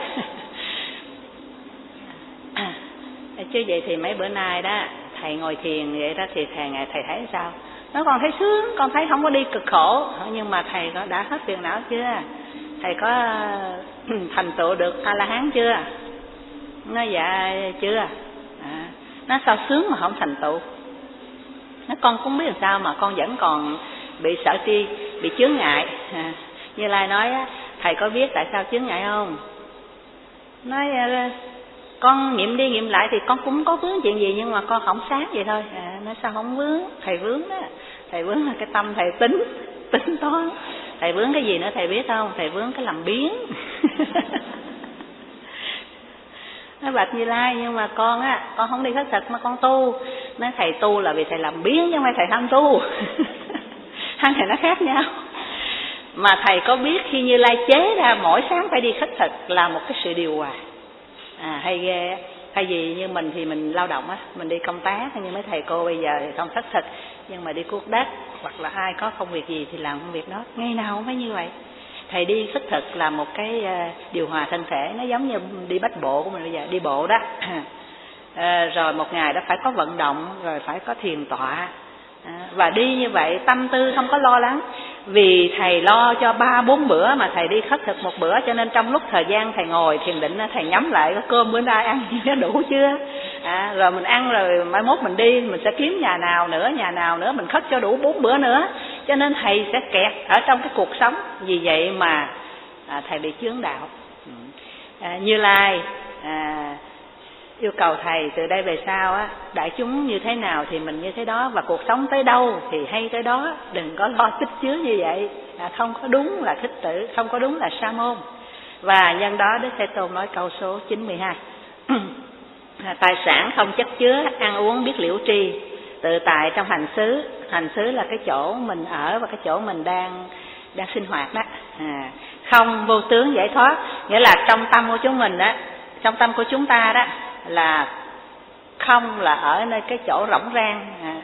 Speaker 1: À, chứ vậy thì mấy bữa nay đó thầy ngồi thiền vậy đó thì thầy ngày thầy thấy sao? Nói con thấy sướng, con thấy không có đi cực khổ, nhưng mà thầy có đã hết phiền não chưa? Thầy có thành tựu được A La Hán chưa? Nói dạ chưa. À, nó sao sướng mà không thành tựu? Nó con cũng biết làm sao mà con vẫn còn bị sợ tri, bị chướng ngại. À, Như Lai nói thầy có biết tại sao chướng ngại không? Nói con nghiệm đi nghiệm lại thì con cũng có vướng chuyện gì nhưng mà con không sát vậy thôi. À, nói sao không vướng? Thầy vướng đó. Thầy vướng là cái tâm thầy tính, tính toán. Thầy vướng cái gì nữa thầy biết không? Thầy vướng cái làm biếng. Nói bạch Như Lai, nhưng mà con á, con không đi khất thực mà con tu. Nói thầy tu là vì thầy làm biếng chứ không phải thầy không tu. Hai thầy nó khác nhau. Mà thầy có biết khi Như Lai chế ra mỗi sáng phải đi khất thực là một cái sự điều hòa. À, hay ghê. Thay vì như mình thì mình lao động á, mình đi công tác, như mấy thầy cô bây giờ thì không khất thực, nhưng mà đi cuốc đất hoặc là ai có công việc gì thì làm công việc đó, ngày nào cũng phải như vậy. Thầy đi khất thực là một cái điều hòa thân thể, nó giống như đi bách bộ của mình bây giờ, đi bộ đó. À, rồi một ngày đó phải có vận động, rồi phải có thiền tọa. À, và đi như vậy tâm tư không có lo lắng. Vì thầy lo cho ba bốn bữa mà thầy đi khất thực một bữa, cho nên trong lúc thời gian thầy ngồi thiền định thầy nhắm lại có cơm bữa nay ăn nó đủ chưa. À, rồi mình ăn rồi mai mốt mình đi mình sẽ kiếm nhà nào nữa, nhà nào nữa mình khất cho đủ bốn bữa nữa. Cho nên thầy sẽ kẹt ở trong cái cuộc sống. Vì vậy mà à, thầy bị chướng đạo. à, Như Lai à, yêu cầu thầy từ đây về sau á, đại chúng như thế nào thì mình như thế đó, và cuộc sống tới đâu thì hay tới đó, đừng có lo tích chứa như vậy. À, không có đúng là thích tử, không có đúng là sa môn. Và nhân đó Đức Thế Tôn nói câu số chín mươi hai à, tài sản không chất chứa, ăn uống biết liễu tri, tự tại trong hành xứ. Hành xứ là cái chỗ mình ở và cái chỗ mình đang đang sinh hoạt đó. À, không vô tướng giải thoát, nghĩa là trong tâm của chúng mình đó, trong tâm của chúng ta đó là không là ở nơi cái chỗ rỗng rang, à,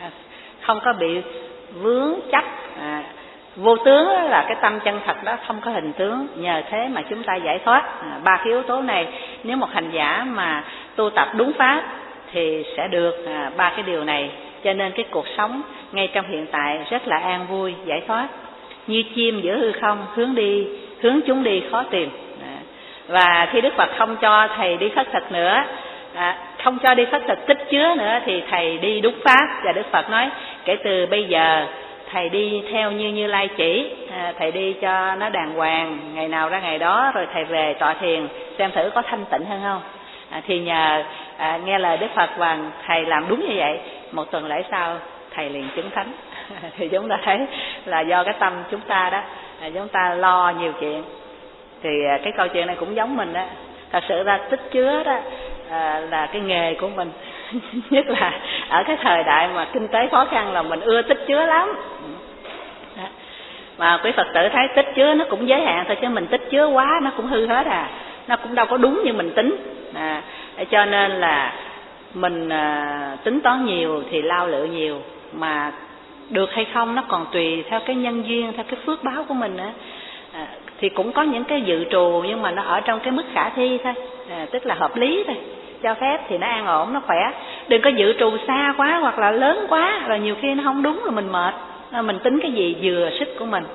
Speaker 1: không có bị vướng chấp. À, vô tướng là cái tâm chân thật đó, không có hình tướng, nhờ thế mà chúng ta giải thoát. À, ba cái yếu tố này nếu một hành giả mà tu tập đúng pháp thì sẽ được à, ba cái điều này. Cho nên cái cuộc sống ngay trong hiện tại rất là an vui, giải thoát. Như chim giữa hư không, hướng đi hướng chúng đi khó tìm. À, và khi Đức Phật không cho thầy đi khất thực nữa, à, không cho đi khất thực tích chứa nữa, thì thầy đi đúng pháp. Và Đức Phật nói kể từ bây giờ thầy đi theo như Như Lai chỉ, à, thầy đi cho nó đàng hoàng, ngày nào ra ngày đó, rồi thầy về tọa thiền xem thử có thanh tịnh hơn không. À, thì nhờ à, nghe lời Đức Phật và thầy làm đúng như vậy, một tuần lễ sau thầy liền chứng thánh. Thì chúng ta thấy là do cái tâm chúng ta đó, à, chúng ta lo nhiều chuyện. Thì à, cái câu chuyện này cũng giống mình đó. Thật sự ra tích chứa đó à, là cái nghề của mình. Nhất là ở cái thời đại mà kinh tế khó khăn là mình ưa tích chứa lắm. Đó. Mà quý Phật tử thấy tích chứa nó cũng giới hạn thôi, chứ mình tích chứa quá nó cũng hư hết à. Nó cũng đâu có đúng như mình tính. À, cho nên là mình à, tính toán nhiều thì lao lự nhiều, mà được hay không nó còn tùy theo cái nhân duyên, theo cái phước báo của mình nữa. À, thì cũng có những cái dự trù nhưng mà nó ở trong cái mức khả thi thôi, à, tức là hợp lý thôi, cho phép thì nó an ổn, nó khỏe. Đừng có dự trù xa quá hoặc là lớn quá, rồi nhiều khi nó không đúng rồi mình mệt. À, mình tính cái gì vừa sức của mình.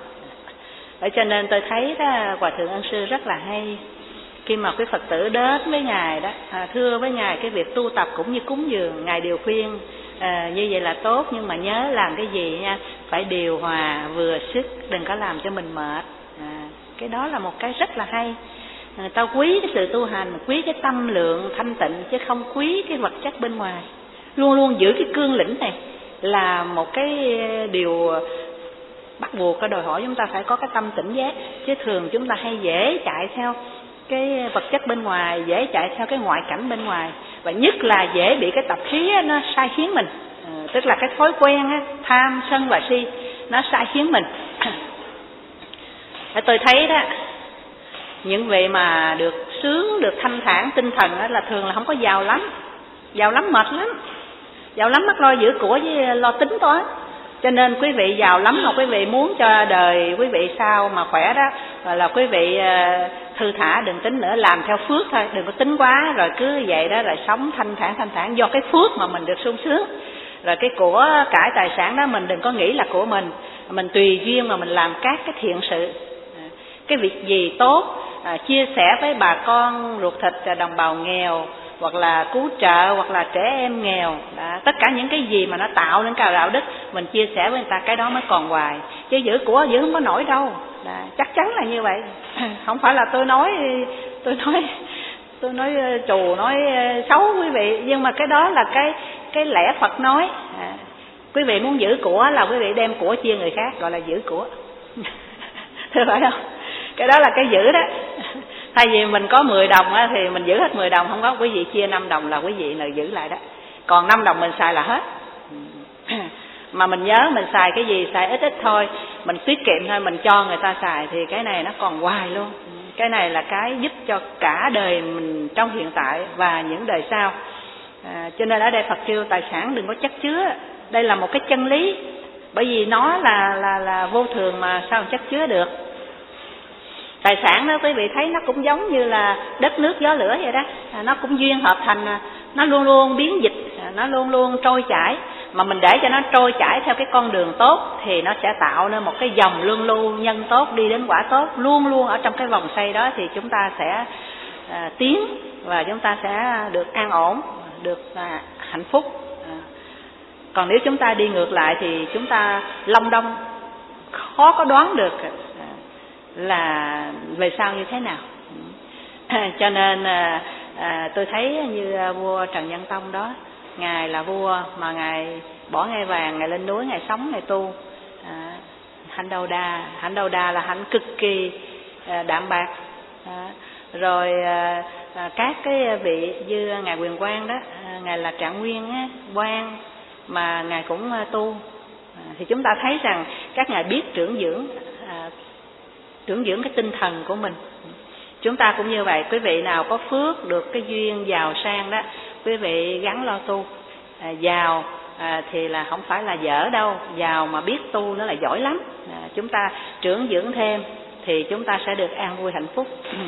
Speaker 1: Vậy cho nên tôi thấy đó, Hòa Thượng Ân Sư rất là hay. Khi mà quý Phật tử đến với Ngài đó, à, thưa với Ngài cái việc tu tập cũng như cúng dường, Ngài điều khuyên à, như vậy là tốt, nhưng mà nhớ làm cái gì nha, phải điều hòa vừa sức, đừng có làm cho mình mệt. À, cái đó là một cái rất là hay. Người ta quý cái sự tu hành, quý cái tâm lượng thanh tịnh, chứ không quý cái vật chất bên ngoài. Luôn luôn giữ cái cương lĩnh này là một cái điều bắt buộc, cái đòi hỏi chúng ta phải có cái tâm tỉnh giác. Chứ thường chúng ta hay dễ chạy theo cái vật chất bên ngoài, dễ chạy theo cái ngoại cảnh bên ngoài, và nhất là dễ bị cái tập khí á, nó sai khiến mình. À, tức là cái thói quen á, tham sân và si nó sai khiến mình. Tôi thấy đó, những vị mà được sướng, được thanh thản tinh thần đó là thường là không có giàu lắm. Giàu lắm mệt lắm, giàu lắm mắc lo giữ của với lo tính toán. Cho nên quý vị giàu lắm mà quý vị muốn cho đời quý vị sao mà khỏe đó, rồi là quý vị thư thả, đừng tính nữa, làm theo phước thôi, đừng có tính quá, rồi cứ vậy đó, rồi sống thanh thản thanh thản do cái phước mà mình được sung sướng. Rồi cái của cải tài sản đó mình đừng có nghĩ là của mình, mình tùy duyên mà mình làm các cái thiện sự. Cái việc gì tốt, à, chia sẻ với bà con ruột thịt, đồng bào nghèo, hoặc là cứu trợ, hoặc là trẻ em nghèo, đã, tất cả những cái gì mà nó tạo nên cao đạo đức mình chia sẻ với người ta, cái đó mới còn hoài. Chứ giữ của giữ không có nổi đâu. Đã, chắc chắn là như vậy. Không phải là tôi nói tôi nói tôi nói trù, nói xấu quý vị, nhưng mà cái đó là cái cái lẽ Phật nói. À, quý vị muốn giữ của là quý vị đem của chia người khác, gọi là giữ của. Thưa phải không? Cái đó là cái giữ đó. Thay vì mình có mười đồng á, thì mình giữ hết mười đồng, không có, quý vị chia năm đồng là quý vị là giữ lại đó. Còn năm đồng mình xài là hết. Mà mình nhớ mình xài cái gì xài ít ít thôi, mình tiết kiệm thôi, mình cho người ta xài, thì cái này nó còn hoài luôn. Cái này là cái giúp cho cả đời mình trong hiện tại và những đời sau. À, cho nên ở đây Phật kêu tài sản đừng có chất chứa. Đây là một cái chân lý, bởi vì nó là là là vô thường mà sao chất chứa được. Tài sản đó quý vị thấy nó cũng giống như là đất nước gió lửa vậy đó, à, nó cũng duyên hợp thành, nó luôn luôn biến dịch, à, nó luôn luôn trôi chảy. Mà mình để cho nó trôi chảy theo cái con đường tốt thì nó sẽ tạo nên một cái dòng luân lưu nhân tốt đi đến quả tốt. Luôn luôn ở trong cái vòng xoay đó thì chúng ta sẽ à, tiến và chúng ta sẽ được an ổn, được à, hạnh phúc. À, còn nếu chúng ta đi ngược lại thì chúng ta long đong, khó có đoán được là về sau như thế nào. Cho nên à, à, tôi thấy như vua Trần Nhân Tông đó, ngài là vua mà ngài bỏ ngai vàng, ngài lên núi, ngài sống, ngài tu. à, Hạnh Đầu Đà, Hạnh Đầu Đà là hạnh cực kỳ à, đạm bạc. à, Rồi à, à, các cái vị như ngài Quyền Quang đó, à, ngài là Trạng Nguyên á, Quang mà ngài cũng à, tu. à, Thì chúng ta thấy rằng các ngài biết trưởng dưỡng, à, trưởng dưỡng cái tinh thần của mình. Chúng ta cũng như vậy, quý vị nào có phước được cái duyên giàu sang đó, quý vị gắng lo tu. à, Giàu à, thì là không phải là dở đâu, giàu mà biết tu nó là giỏi lắm. à, Chúng ta trưởng dưỡng thêm thì chúng ta sẽ được an vui hạnh phúc.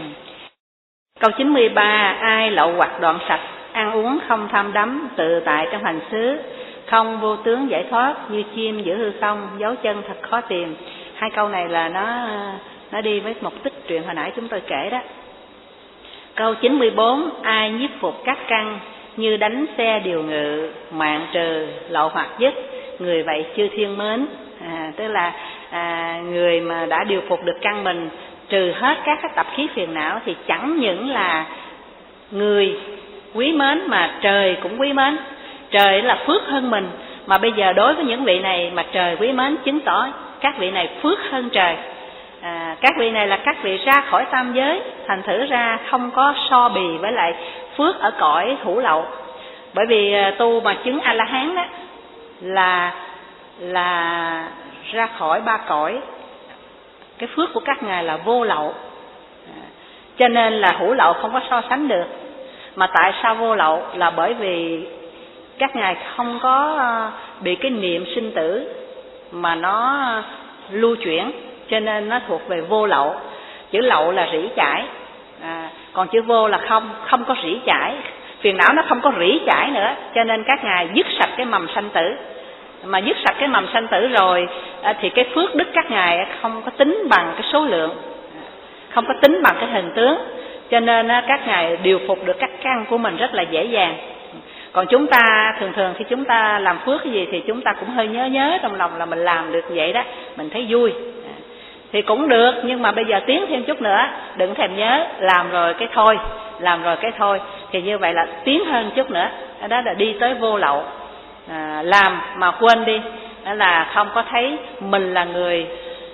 Speaker 1: Câu chín mươi ba, ai lậu hoặc đoạn sạch, ăn uống không tham đắm, tự tại trong hành xứ, không vô tướng giải thoát, như chim giữa hư không, dấu chân thật khó tìm. Hai câu này là nó nó đi với một tích truyện hồi nãy chúng tôi kể đó. Câu chín mươi bốn, ai nhiếp phục các căn, như đánh xe điều ngự, mạng trừ, lậu hoặc dứt, người vậy chư thiên mến. à, Tức là à, người mà đã điều phục được căn mình, trừ hết các cái tập khí phiền não, thì chẳng những là người quý mến mà trời cũng quý mến. Trời là phước hơn mình, mà bây giờ đối với những vị này mà trời quý mến, chứng tỏ các vị này phước hơn trời. à, Các vị này là các vị ra khỏi tam giới, thành thử ra không có so bì với lại phước ở cõi hữu lậu. Bởi vì tu mà chứng A-la-hán đó là là ra khỏi ba cõi, cái phước của các ngài là vô lậu. à, Cho nên là hữu lậu không có so sánh được. Mà tại sao vô lậu? Là bởi vì các ngài không có bị cái niệm sinh tử mà nó lưu chuyển, cho nên nó thuộc về vô lậu. Chữ lậu là rỉ chải, à, còn chữ vô là không, không có rỉ chải. Phiền não nó không có rỉ chải nữa, cho nên các ngài dứt sạch cái mầm sanh tử. Mà dứt sạch cái mầm sanh tử rồi à, thì cái phước đức các ngài không có tính bằng cái số lượng, không có tính bằng cái hình tướng, cho nên à, các ngài điều phục được các căn của mình rất là dễ dàng. Còn chúng ta thường thường khi chúng ta làm phước cái gì thì chúng ta cũng hơi nhớ nhớ trong lòng là mình làm được vậy đó, mình thấy vui thì cũng được, nhưng mà bây giờ tiến thêm chút nữa, đừng thèm nhớ, làm rồi cái thôi, làm rồi cái thôi, thì như vậy là tiến hơn chút nữa, đó là đi tới vô lậu. à, Làm mà quên đi, đó là không có thấy mình là người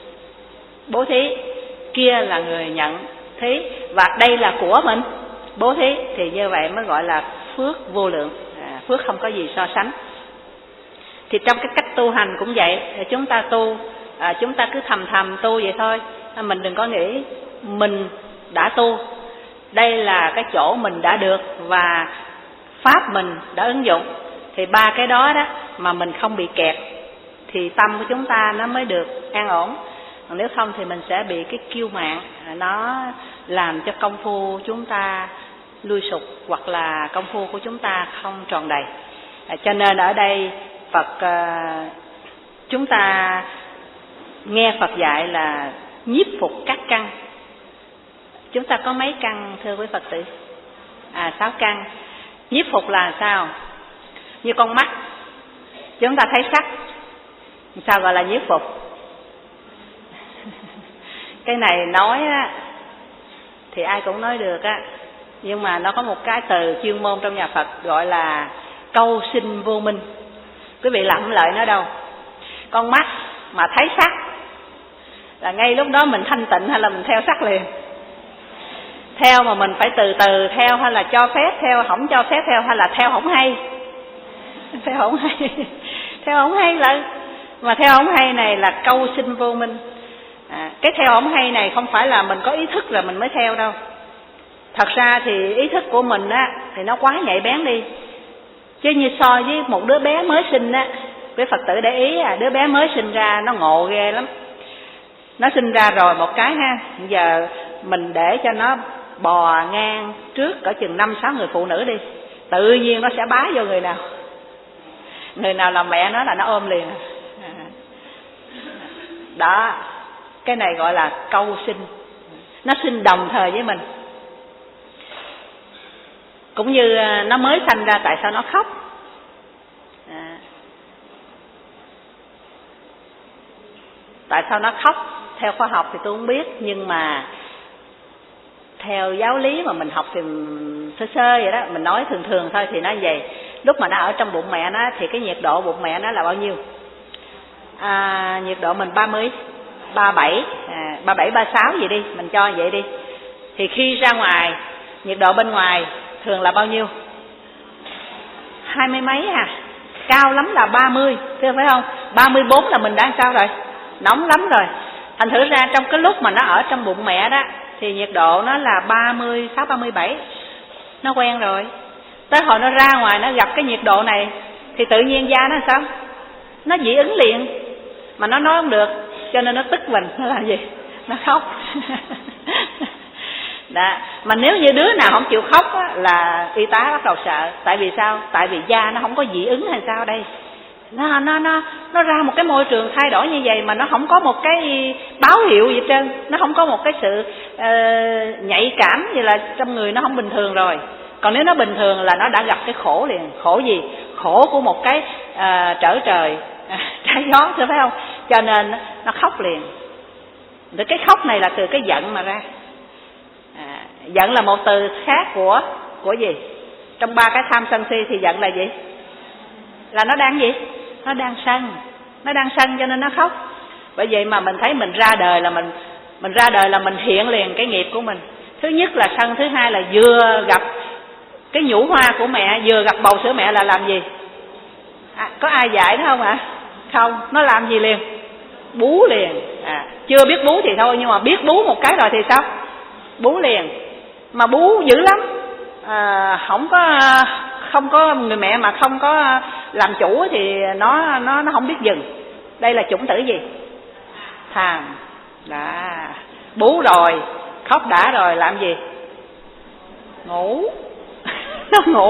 Speaker 1: bố thí, kia là người nhận thí, và đây là của mình bố thí, thì như vậy mới gọi là phước vô lượng, à, phước không có gì so sánh. Thì trong cái cách tu hành cũng vậy, chúng ta tu, à, chúng ta cứ thầm thầm tu vậy thôi, à, mình đừng có nghĩ mình đã tu, đây là cái chỗ mình đã được và pháp mình đã ứng dụng, thì ba cái đó đó mà mình không bị kẹt thì tâm của chúng ta nó mới được an ổn. Còn nếu không thì mình sẽ bị cái kiêu mạn, nó làm cho công phu chúng ta lui sụp, hoặc là công phu của chúng ta không tròn đầy. à, Cho nên ở đây Phật à, chúng ta nghe Phật dạy là nhiếp phục các căn. Chúng ta có mấy căn thưa quý Phật tử? À, sáu căn. Nhiếp phục là sao? Như con mắt, chúng ta thấy sắc, sao gọi là nhiếp phục? Cái này nói á, thì ai cũng nói được á, nhưng mà nó có một cái từ chuyên môn trong nhà Phật gọi là câu sinh vô minh. Quý vị làm không lợi nó đâu. Con mắt mà thấy sắc là ngay lúc đó mình thanh tịnh hay là mình theo sắc liền? Theo mà mình phải từ từ theo, hay là cho phép theo, không cho phép theo, hay là theo không hay? Theo không hay. Theo không hay là, mà theo không hay này là câu sinh vô minh. à, Cái theo không hay này không phải là mình có ý thức rồi mình mới theo đâu. Thật ra thì ý thức của mình á thì nó quá nhạy bén đi. Chứ như so với một đứa bé mới sinh á, quý Phật tử để ý à, đứa bé mới sinh ra nó ngộ ghê lắm. Nó sinh ra rồi một cái ha, giờ mình để cho nó bò ngang trước cỡ chừng năm sáu người phụ nữ đi, tự nhiên nó sẽ bá vô người nào. Người nào là mẹ nó là nó ôm liền. Đó, cái này gọi là câu sinh. Nó sinh đồng thời với mình. Cũng như nó mới sanh ra, tại sao nó khóc? À, tại sao nó khóc? Theo khoa học thì tôi không biết, nhưng mà theo giáo lý mà mình học thì sơ sơ vậy đó, mình nói thường thường thôi thì nó vậy. Lúc mà nó ở trong bụng mẹ nó thì cái nhiệt độ bụng mẹ nó là bao nhiêu? À, nhiệt độ mình ba mươi, ba mươi bảy, à, ba mươi bảy, ba mươi sáu gì đi, mình cho vậy đi. Thì khi ra ngoài, nhiệt độ bên ngoài thường là bao nhiêu? Hai mươi mấy à, cao lắm là ba mươi, chứ phải không? ba mươi bốn là mình đang sao rồi? Nóng lắm rồi. Thành thử ra trong cái lúc mà nó ở trong bụng mẹ đó thì nhiệt độ nó là ba mươi sáu, ba mươi bảy. Nó quen rồi. Tới hồi nó ra ngoài nó gặp cái nhiệt độ này thì tự nhiên da nó sao? Nó dị ứng liền. Mà nó nói không được, cho nên nó tức mình. Nó làm gì? Nó khóc. Đó. Mà nếu như đứa nào không chịu khóc á, là y tá bắt đầu sợ. Tại vì sao? Tại vì da nó không có dị ứng hay sao đây? Nó, nó, nó, nó ra một cái môi trường thay đổi như vậy mà nó không có một cái báo hiệu gì hết trơn. Nó không có một cái sự uh, nhạy cảm như là trong người nó không bình thường rồi. Còn nếu nó bình thường là nó đã gặp cái khổ liền. Khổ gì? Khổ của một cái uh, trở trời uh, trái gió, phải không? Cho nên nó khóc liền. Rồi cái khóc này là từ cái giận mà ra. À, giận là một từ khác của của gì? Trong ba cái tham sân si thì giận là gì? Là nó đang gì? Nó đang sân. Nó đang sân cho nên nó khóc. Bởi vậy mà mình thấy mình ra đời là mình mình ra đời là mình hiện liền cái nghiệp của mình. Thứ nhất là sân, thứ hai là vừa gặp cái nhũ hoa của mẹ, vừa gặp bầu sữa mẹ là làm gì? À, có ai dạy nó không ạ? À? Không, nó làm gì liền? Bú liền. À, chưa biết bú thì thôi, nhưng mà biết bú một cái rồi thì sao? Bú liền. Mà bú dữ lắm. À, không có không có người mẹ mà không có làm chủ thì nó nó nó không biết dừng. Đây là chủng tử gì? Tham. Đó. Bú rồi, khóc đã rồi làm gì? Ngủ. Nó ngủ.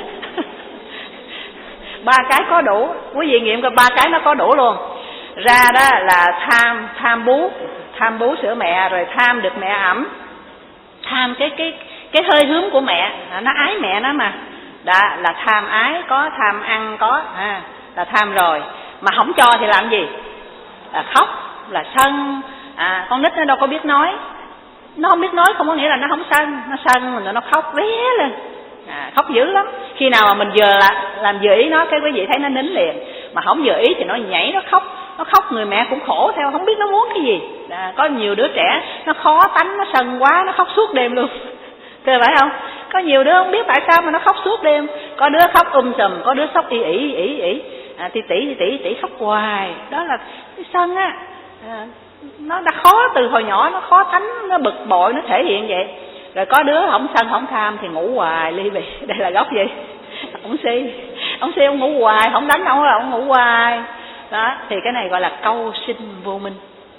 Speaker 1: Ba cái có đủ. Quý vị nghiệm coi ba cái nó có đủ luôn. Ra đó là tham, tham bú, tham bú sữa mẹ, rồi tham được mẹ ẵm, tham cái cái cái hơi hướng của mẹ, nó ái mẹ nó mà. Đó là tham ái có, tham ăn có, à, là tham rồi. Mà không cho thì làm gì? Là khóc, là sân. À, con nít nó đâu có biết nói. Nó không biết nói không có nghĩa là nó không sân. Nó sân mình nó khóc ré lên. À, khóc dữ lắm. Khi nào mà mình vừa là, làm vừa ý nó, cái quý vị thấy nó nín liền. Mà không vừa ý thì nó nhảy, nó khóc. Nó khóc người mẹ cũng khổ theo, không biết nó muốn cái gì. À, có nhiều đứa trẻ nó khó tánh, nó sân quá, nó khóc suốt đêm luôn. Thế phải không? Có nhiều đứa không biết tại sao mà nó khóc suốt đêm. Có đứa khóc um sùm, có đứa khóc y ỉ ỉ ỉ à, thì tỷ thì tỷ tỷ khóc hoài. Đó là cái sân á. À, nó đã khó từ hồi nhỏ, nó khó tánh, nó bực bội, nó thể hiện vậy. Rồi có đứa không sân không tham thì ngủ hoài ly bì. Đây là gốc gì? Ông si. Ông si ông ngủ hoài, không đánh ông là ông ngủ hoài. Đó, thì cái này gọi là câu sinh vô minh.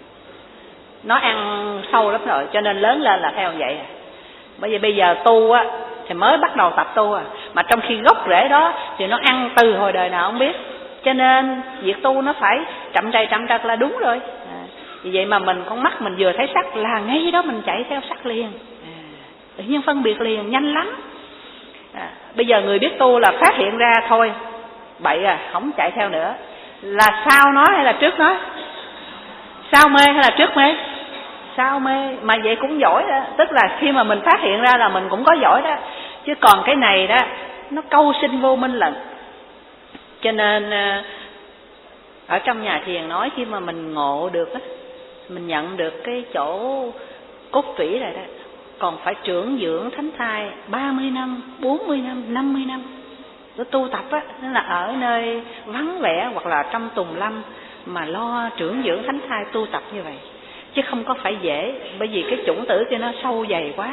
Speaker 1: Nó ăn sâu lắm rồi, cho nên lớn lên là theo vậy. Bởi vì bây giờ tu á thì mới bắt đầu tập tu à, mà trong khi gốc rễ đó thì nó ăn từ hồi đời nào không biết. Cho nên việc tu nó phải chậm rãi chậm rãi là đúng rồi. À, vì vậy mà mình con mắt mình vừa thấy sắc là ngay đó mình chạy theo sắc liền. À, tự nhiên phân biệt liền nhanh lắm. À, bây giờ người biết tu là phát hiện ra thôi, bậy à, không chạy theo nữa. Là sau nó hay là trước nó? Sau mê hay là trước mê? Sau mê. Mà vậy cũng giỏi đó. Tức là khi mà mình phát hiện ra là mình cũng có giỏi đó. Chứ còn cái này đó, nó câu sinh vô minh lận. Cho nên ở trong nhà thiền nói khi mà mình ngộ được đó, mình nhận được cái chỗ cốt tủy rồi đó, còn phải trưởng dưỡng thánh thai ba mươi năm, bốn mươi năm, năm mươi năm. Nó tu tập á, nó là ở nơi vắng vẻ hoặc là trong tùng lâm mà lo trưởng dưỡng thánh thai tu tập như vậy. Chứ không có phải dễ, bởi vì cái chủng tử kia nó sâu dày quá.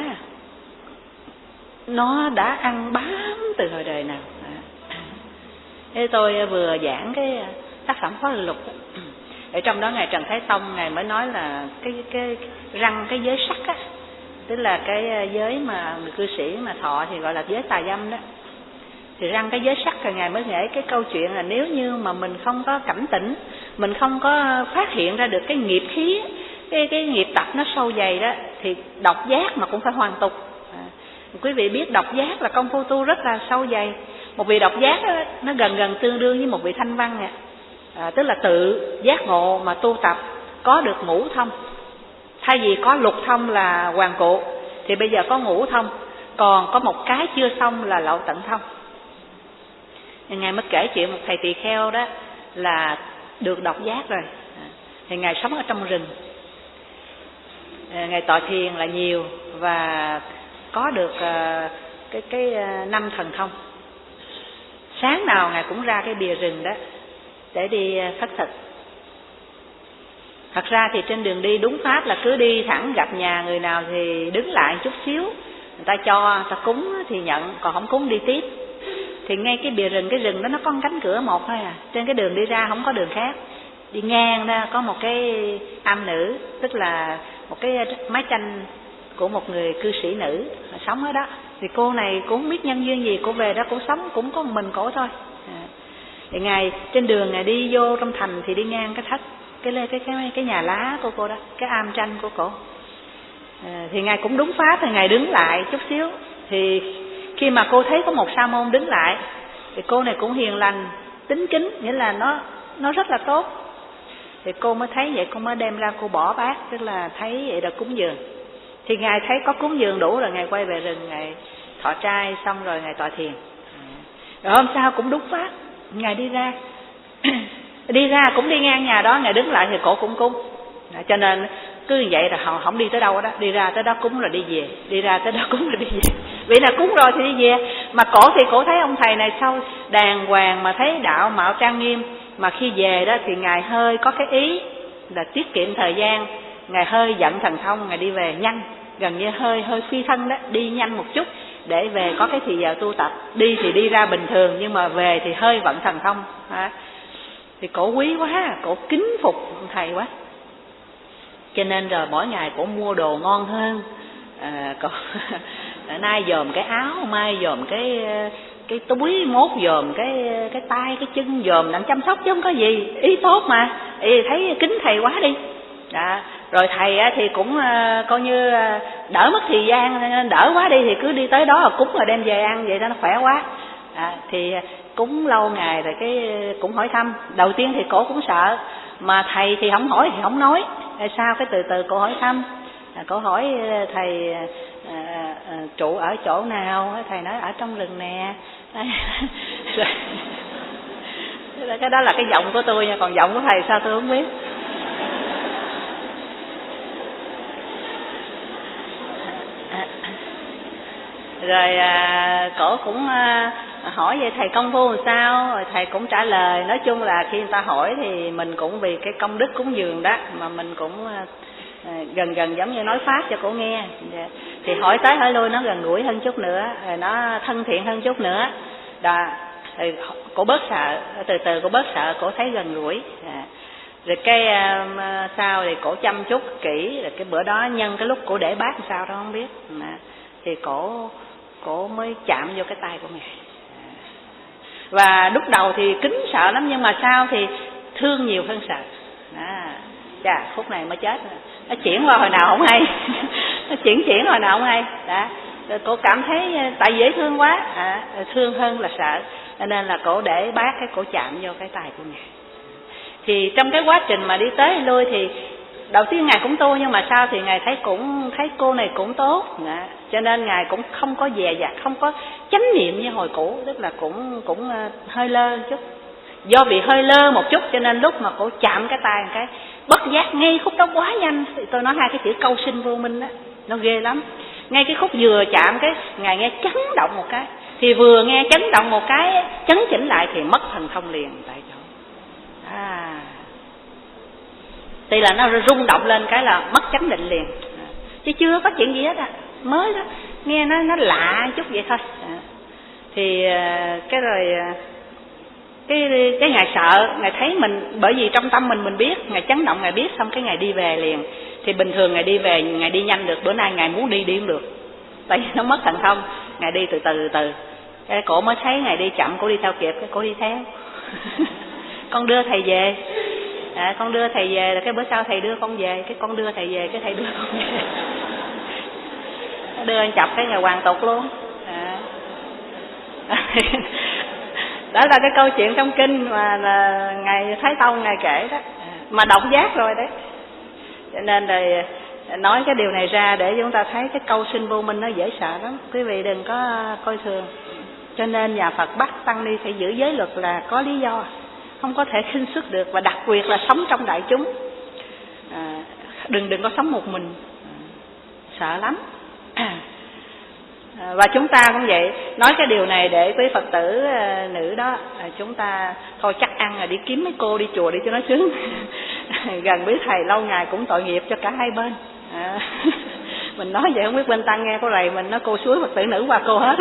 Speaker 1: Nó đã ăn bám từ hồi đời nào. Thế tôi vừa giảng cái tác phẩm Khóa Lục. Ở trong đó Ngài Trần Thái Tông, Ngài mới nói là cái, cái răng cái giới sắc á, tức là cái giới mà người cư sĩ mà thọ thì gọi là giới tà dâm đó. Thì răng cái giới sắc thì Ngài mới nghĩ cái câu chuyện là nếu như mà mình không có cảnh tỉnh, mình không có phát hiện ra được cái nghiệp khí, cái, cái nghiệp tập nó sâu dày đó, thì độc giác mà cũng phải hoàn tục. À, quý vị biết độc giác là công phu tu rất là sâu dày. Một vị độc giác đó, nó gần gần tương đương với một vị thanh văn nè. À, tức là tự giác ngộ mà tu tập có được ngũ thông. Thay vì có lục thông là hoàn cụ thì bây giờ có ngũ thông, còn có một cái chưa xong là lậu tận thông. Ngài mới kể chuyện một thầy tỳ kheo đó là được độc giác rồi, thì Ngài sống ở trong rừng, Ngài tọa thiền là nhiều và có được cái cái năm thần thông. Sáng nào Ngài cũng ra cái bìa rừng đó để đi khất thực. Thật ra thì trên đường đi đúng pháp là cứ đi thẳng, gặp nhà người nào thì đứng lại chút xíu, người ta cho, người ta cúng thì nhận, còn không cúng đi tiếp. Thì ngay cái bìa rừng, cái rừng đó nó có một cánh cửa một thôi à, trên cái đường đi ra không có đường khác. Đi ngang ra có một cái am nữ, tức là một cái mái tranh của một người cư sĩ nữ sống ở đó. Thì cô này cũng không biết nhân duyên gì, cô về đó cũng sống cũng có một mình cổ thôi. À. Thì Ngài trên đường Ngài đi vô trong thành thì đi ngang cái thất, cái cái cái cái nhà lá của cô đó, cái am tranh của cổ. À, thì Ngài cũng đúng pháp, thì Ngài đứng lại chút xíu. Thì khi mà cô thấy có một sa môn đứng lại, thì cô này cũng hiền lành, tính kính, nghĩa là nó nó rất là tốt. Thì cô mới thấy vậy, cô mới đem ra cô bỏ bát, tức là thấy vậy là cúng dường. Thì Ngài thấy có cúng dường đủ rồi, Ngài quay về rừng, Ngài thọ trai xong rồi Ngài tọa thiền. Rồi hôm sau cũng đúng pháp, Ngài đi ra đi ra cũng đi ngang nhà đó, Ngài đứng lại thì cổ cũng cúng. Cho nên cứ như vậy là họ không đi tới đâu đó, đi ra tới đó cúng rồi đi về, đi ra tới đó cúng rồi đi về. Vì là cúng rồi thì đi về. Mà cổ thì cổ thấy ông thầy này sau đàng hoàng mà thấy đạo mạo trang nghiêm, mà khi về đó thì Ngài hơi có cái ý là tiết kiệm thời gian, Ngài hơi giận thần thông, Ngài đi về nhanh, gần như hơi hơi phi thân đó, đi nhanh một chút để về có cái thì giờ tu tập. Đi thì đi ra bình thường, nhưng mà về thì hơi vận thần thông. À, thì cổ quý quá, cổ kính phục ông thầy quá. Cho nên rồi mỗi ngày cổ mua đồ ngon hơn. À, cổ nay dòm cái áo, mai dòm cái cái túi, mốt dòm cái cái tay, cái chân dòm đặng chăm sóc chứ không có gì, ý tốt mà. Ý thấy kính thầy quá đi. Đó. Rồi thầy thì cũng coi như đỡ mất thời gian, nên đỡ quá đi thì cứ đi tới đó là cúng rồi đem về ăn, vậy đó nó khỏe quá. À, thì cúng lâu ngày rồi cái cũng hỏi thăm. Đầu tiên thì cổ cũng sợ, mà thầy thì không hỏi thì không nói. Sao cái từ từ cổ hỏi thăm. À, cổ hỏi thầy à, à, trụ ở chỗ nào, thầy nói ở trong rừng nè. Rồi, cái đó là cái giọng của tôi nha, còn giọng của thầy sao tôi không biết. Rồi à, cổ cũng à, hỏi vậy thầy công phu làm sao, rồi thầy cũng trả lời. Nói chung là khi người ta hỏi thì mình cũng vì cái công đức cúng dường đó mà mình cũng à, gần gần giống như nói pháp cho cổ nghe. Thì hỏi tới hỏi lui nó gần gũi hơn chút nữa, rồi nó thân thiện hơn chút nữa đó, thì cổ bớt sợ, từ từ cổ bớt sợ, cổ thấy gần gũi. À, rồi cái à, sau thì cổ chăm chút kỹ, rồi cái bữa đó nhân cái lúc cổ để bát làm sao đó không biết. À, thì cổ cổ mới chạm vô cái tay của Ngài. Và lúc đầu thì kính sợ lắm, nhưng mà sau thì thương nhiều hơn sợ. À, chà, phút này mới chết rồi. Nó chuyển qua hồi nào không hay. Nó chuyển chuyển hồi nào không hay. Đó. Rồi cổ cảm thấy tại dễ thương quá, à, thương hơn là sợ. Cho nên là cổ để bát cái cổ chạm vô cái tay của Ngài. Thì trong cái quá trình mà đi tới lui thì đầu tiên Ngài cũng tu, nhưng mà sau thì Ngài thấy cũng thấy cô này cũng tốt. Đó. Cho nên Ngài cũng không có dè dặt, không có chánh niệm như hồi cũ, tức là cũng cũng hơi lơ chút. Do bị hơi lơ một chút cho nên lúc mà cổ chạm cái tay một cái bất giác ngay khúc đó quá nhanh. Tôi nói hai cái chữ câu sinh vô minh đó, nó ghê lắm. Ngay cái khúc vừa chạm cái Ngài nghe chấn động một cái, thì vừa nghe chấn động một cái chấn chỉnh lại thì mất thần thông liền tại chỗ. À, thì là nó rung động lên cái là mất chánh định liền. À, chứ chưa có chuyện gì hết à, mới đó, nghe nó nó lạ chút vậy thôi. À, thì cái rồi cái cái Ngài sợ, Ngài thấy mình, bởi vì trong tâm mình mình biết, Ngài chấn động, Ngài biết, xong cái Ngài đi về liền. Thì bình thường Ngài đi về, Ngài đi nhanh được, bữa nay Ngài muốn đi đi không được, tại vì nó mất thần thông. Ngài đi từ từ từ từ, cái cổ mới thấy Ngài đi chậm, cổ đi theo kịp, cái cổ đi theo. Con đưa thầy về. À, con đưa thầy về là cái bữa sau thầy đưa con về, cái con đưa thầy về, cái thầy đưa con về. Đưa anh chọc cái Ngài hoàn tục luôn. À. Đó là cái câu chuyện trong kinh mà là Ngài Thái Tông Ngài kể đó, mà độc giác rồi đấy. Cho nên rồi nói cái điều này ra để chúng ta thấy cái câu sinh vô minh nó dễ sợ lắm. Quý vị đừng có coi thường. Cho nên nhà Phật bắt tăng ni phải giữ giới luật là có lý do, không có thể khinh suất được, và đặc biệt là sống trong đại chúng. À, đừng đừng có sống một mình, à, sợ lắm. À, và chúng ta cũng vậy, nói cái điều này để quý Phật tử à, nữ đó, à, chúng ta thôi chắc ăn là đi kiếm mấy cô đi chùa đi cho nó sướng. Gần với thầy lâu ngày cũng tội nghiệp cho cả hai bên. À, mình nói vậy không biết bên tăng nghe có rầy mình, nó cô suối Phật tử nữ qua cô hết.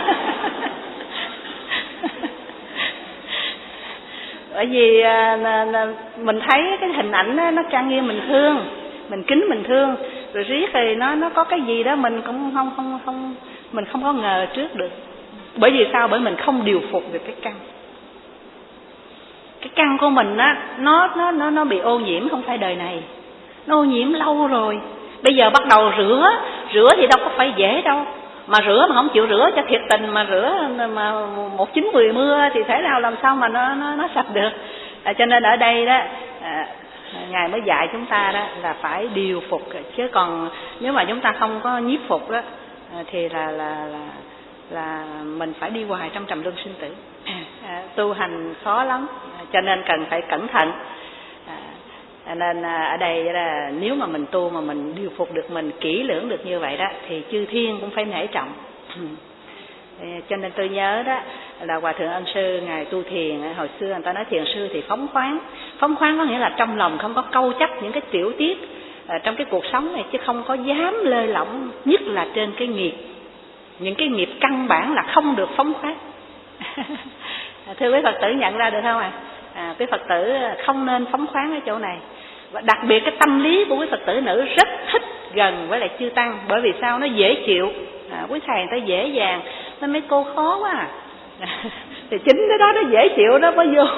Speaker 1: Bởi vì à, mình thấy cái hình ảnh đó, nó trang nghiêm mình thương, mình kính mình thương, rồi riết thì nó nó có cái gì đó mình cũng không không không mình không có ngờ trước được. Bởi vì sao? Bởi mình không điều phục được cái căn. Cái căn của mình á, nó nó nó nó bị ô nhiễm, không phải đời này, nó ô nhiễm lâu rồi. Bây giờ bắt đầu rửa, rửa thì đâu có phải dễ đâu. Mà rửa mà không chịu rửa cho thiệt tình, mà rửa mà một chín mười mưa thì thể nào làm sao mà nó nó nó sạch được. À, cho nên ở đây đó, à, Ngài mới dạy chúng ta đó là phải điều phục, chứ còn nếu mà chúng ta không có nhiếp phục đó thì là là là là mình phải đi hoài trong trầm luân sinh tử. À, tu hành khó lắm, cho nên cần phải cẩn thận. À, nên ở đây là nếu mà mình tu mà mình điều phục được mình, kỹ lưỡng được như vậy đó, thì chư thiên cũng phải nể trọng. Cho nên tôi nhớ đó là Hòa Thượng Ân Sư Ngài tu thiền, hồi xưa người ta nói thiền sư thì phóng khoáng. Phóng khoáng có nghĩa là trong lòng không có câu chấp những cái tiểu tiết à, trong cái cuộc sống này, chứ không có dám lơi lỏng, nhất là trên cái nghiệp. Những cái nghiệp căn bản là không được phóng khoáng. Thưa quý Phật tử nhận ra được không ạ? À? À, quý Phật tử không nên phóng khoáng ở chỗ này. Và đặc biệt cái tâm lý của quý Phật tử nữ rất thích gần với lại chư tăng. Bởi vì sao? Nó dễ chịu. À, quý thầy người ta dễ dàng, nên mấy cô khó quá à. Thì chính cái đó nó dễ chịu đó mới vô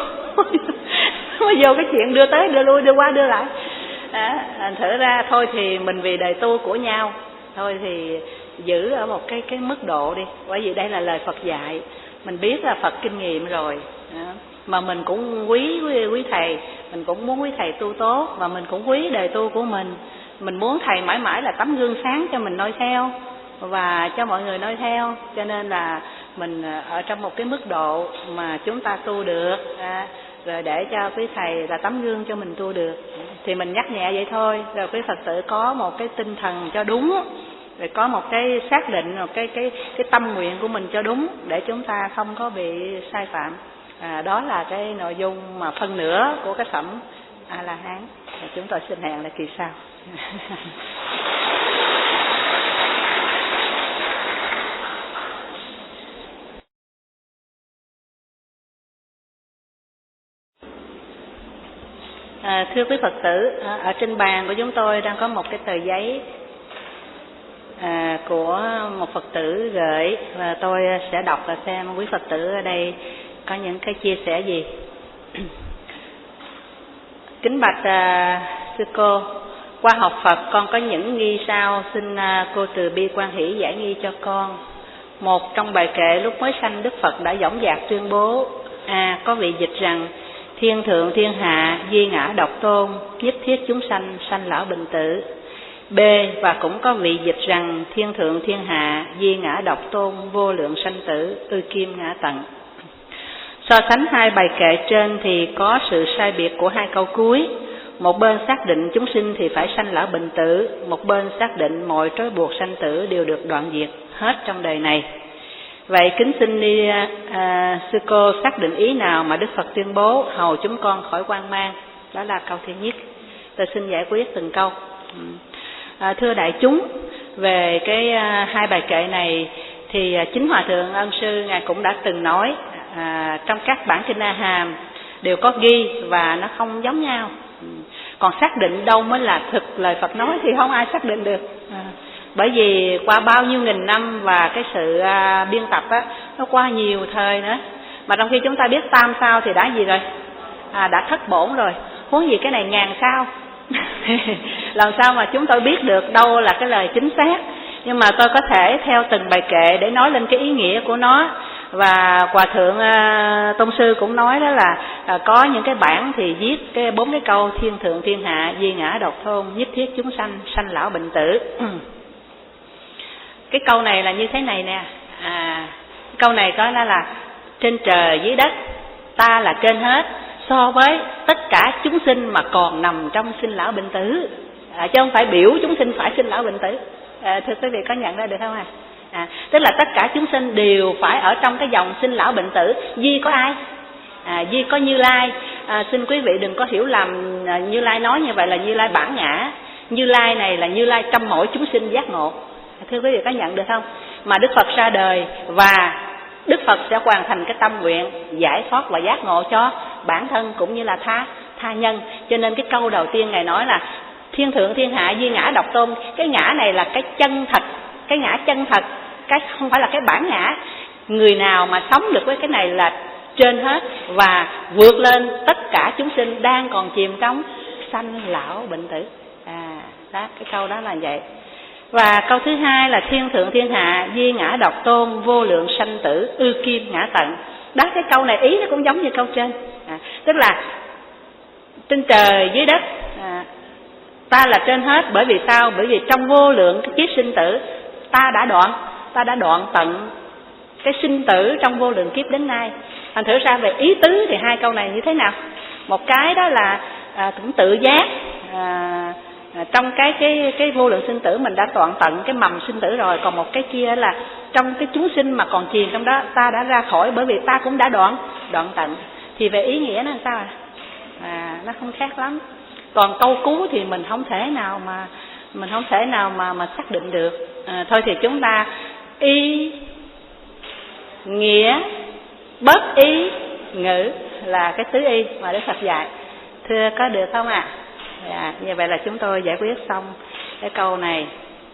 Speaker 1: mới vô cái chuyện đưa tới đưa lui, đưa qua đưa lại. À, thử ra thôi thì mình vì đời tu của nhau, thôi thì giữ ở một cái cái mức độ đi. Bởi vì đây là lời Phật dạy, mình biết là Phật kinh nghiệm rồi. À, mà mình cũng quý, quý quý thầy, mình cũng muốn quý thầy tu tốt, và mình cũng quý đời tu của mình. Mình muốn thầy mãi mãi là tấm gương sáng cho mình noi theo và cho mọi người noi theo. Cho nên là mình ở trong một cái mức độ mà chúng ta tu được, à, rồi để cho quý thầy là tấm gương cho mình tu được, thì mình nhắc nhẹ vậy thôi. Rồi quý Phật tử có một cái tinh thần cho đúng, rồi có một cái xác định, một cái cái cái tâm nguyện của mình cho đúng, để chúng ta không có bị sai phạm. À, đó là cái nội dung mà phân nửa của cái phẩm A La Hán. Chúng tôi xin hẹn là kỳ sau. À, thưa quý Phật tử, ở trên bàn của chúng tôi đang có một cái tờ giấy à, của một Phật tử gửi, và tôi sẽ đọc và xem quý Phật tử ở đây có những cái chia sẻ gì. Kính bạch à, sư cô, qua học Phật con có những nghi sau, xin à, cô từ bi quan hỷ giải nghi cho con. Một, trong bài kệ lúc mới sanh Đức Phật đã dõng dạc tuyên bố: A, có vị dịch rằng thiên thượng thiên hạ, duy ngã độc tôn, nhất thiết chúng sanh, sanh lão bệnh tử. B, và cũng có vị dịch rằng thiên thượng thiên hạ, duy ngã độc tôn, vô lượng sanh tử, ư kim ngã tận. So sánh hai bài kệ trên thì có sự sai biệt của hai câu cuối. Một bên xác định chúng sinh thì phải sanh lão bệnh tử, một bên xác định mọi trói buộc sanh tử đều được đoạn diệt hết trong đời này. Vậy kính xin đi à, sư cô xác định ý nào mà Đức Phật tuyên bố hầu chúng con khỏi hoang mang. Đó là câu thứ nhất. Tôi xin giải quyết từng câu. À, thưa đại chúng, về cái à, hai bài kệ này thì à, chính Hòa Thượng Ân Sư Ngài cũng đã từng nói, à, trong các bản kinh A Hàm đều có ghi và nó không giống nhau. Còn xác định đâu mới là thực lời Phật nói thì không ai xác định được. À, bởi vì qua bao nhiêu nghìn năm và cái sự à, biên tập á, nó qua nhiều thời nữa. Mà trong khi chúng ta biết tam sao thì đã gì rồi? À, đã thất bổn rồi. Huống gì cái này ngàn sao. Làm sao mà chúng tôi biết được đâu là cái lời chính xác. Nhưng mà tôi có thể theo từng bài kệ để nói lên cái ý nghĩa của nó. Và Hòa Thượng uh, Tôn Sư cũng nói đó là uh, có những cái bản thì viết cái bốn cái câu thiên thượng thiên hạ, duy ngã độc tôn, nhất thiết chúng sanh, sanh lão bệnh tử. Cái câu này là như thế này nè, à, câu này có là, là trên trời dưới đất ta là trên hết so với tất cả chúng sinh mà còn nằm trong sinh lão bệnh tử, à, chứ không phải biểu chúng sinh phải sinh lão bệnh tử. À, thưa quý vị có nhận ra được không à? À, tức là tất cả chúng sinh đều phải ở trong cái dòng sinh lão bệnh tử. Duy có ai? À, duy có Như Lai. À, xin quý vị đừng có hiểu lầm, à, Như Lai nói như vậy là Như Lai bản ngã. Như Lai này là Như Lai trong mỗi chúng sinh giác ngộ. Thưa quý vị có nhận được không? Mà Đức Phật ra đời và Đức Phật sẽ hoàn thành cái tâm nguyện giải thoát và giác ngộ cho bản thân cũng như là tha tha nhân. Cho nên cái câu đầu tiên Ngài nói là thiên thượng thiên hạ, duy ngã độc tôn. Cái ngã này là cái chân thật, cái ngã chân thật, cái không phải là cái bản ngã. Người nào mà sống được với cái này là trên hết và vượt lên tất cả chúng sinh đang còn chìm trong sanh lão bệnh tử. À, đó, cái câu đó là vậy. Và câu thứ hai là thiên thượng thiên hạ, duy ngã độc tôn, vô lượng sanh tử, ư kim ngã tận. Đó, cái câu này ý nó cũng giống như câu trên. À, tức là trên trời dưới đất, à, ta là trên hết. Bởi vì sao? Bởi vì trong vô lượng cái kiếp sinh tử ta đã đoạn, ta đã đoạn tận cái sinh tử trong vô lượng kiếp đến nay. Thành thử ra về ý tứ thì hai câu này như thế nào? Một cái đó là à, cũng tự giác, à, À, trong cái cái cái vô lượng sinh tử mình đã đoạn tận cái mầm sinh tử rồi. Còn một cái kia là trong cái chúng sinh mà còn chìm trong đó ta đã ra khỏi, bởi vì ta cũng đã đoạn đoạn tận. Thì về ý nghĩa nó làm sao à? À, nó không khác lắm. Còn câu cú thì mình không thể nào mà mình không thể nào mà mà xác định được. À, thôi thì chúng ta y nghĩa bất y ngữ là cái tứ y mà Đức Phật dạy. Thưa có được không ạ? À? Dạ, như vậy là chúng tôi giải quyết xong cái câu này.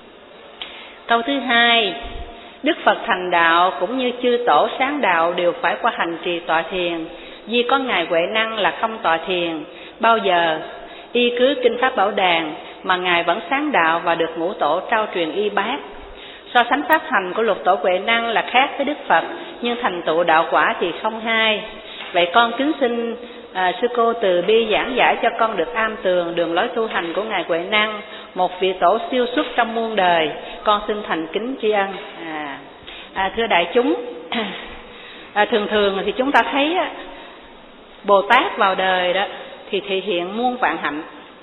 Speaker 1: Câu thứ hai, Đức Phật thành đạo cũng như chư tổ sáng đạo đều phải qua hành trì tọa thiền. Vì có Ngài Huệ Năng là không tọa thiền bao giờ, y cứ kinh pháp Bảo Đàn mà Ngài vẫn sáng đạo và được ngũ tổ trao truyền y bát. So sánh pháp hành của lục tổ Huệ Năng là khác với Đức Phật, nhưng thành tựu đạo quả thì không hai. Vậy con kính xin À, sư cô từ bi giảng giải cho con được am tường đường lối tu hành của Ngài Huệ Năng, một vị tổ siêu xuất trong muôn đời. Con xin thành kính tri ân. À, à, thưa đại chúng, à, thường thường thì chúng ta thấy á, Bồ Tát vào đời đó thì thể hiện muôn vạn hạnh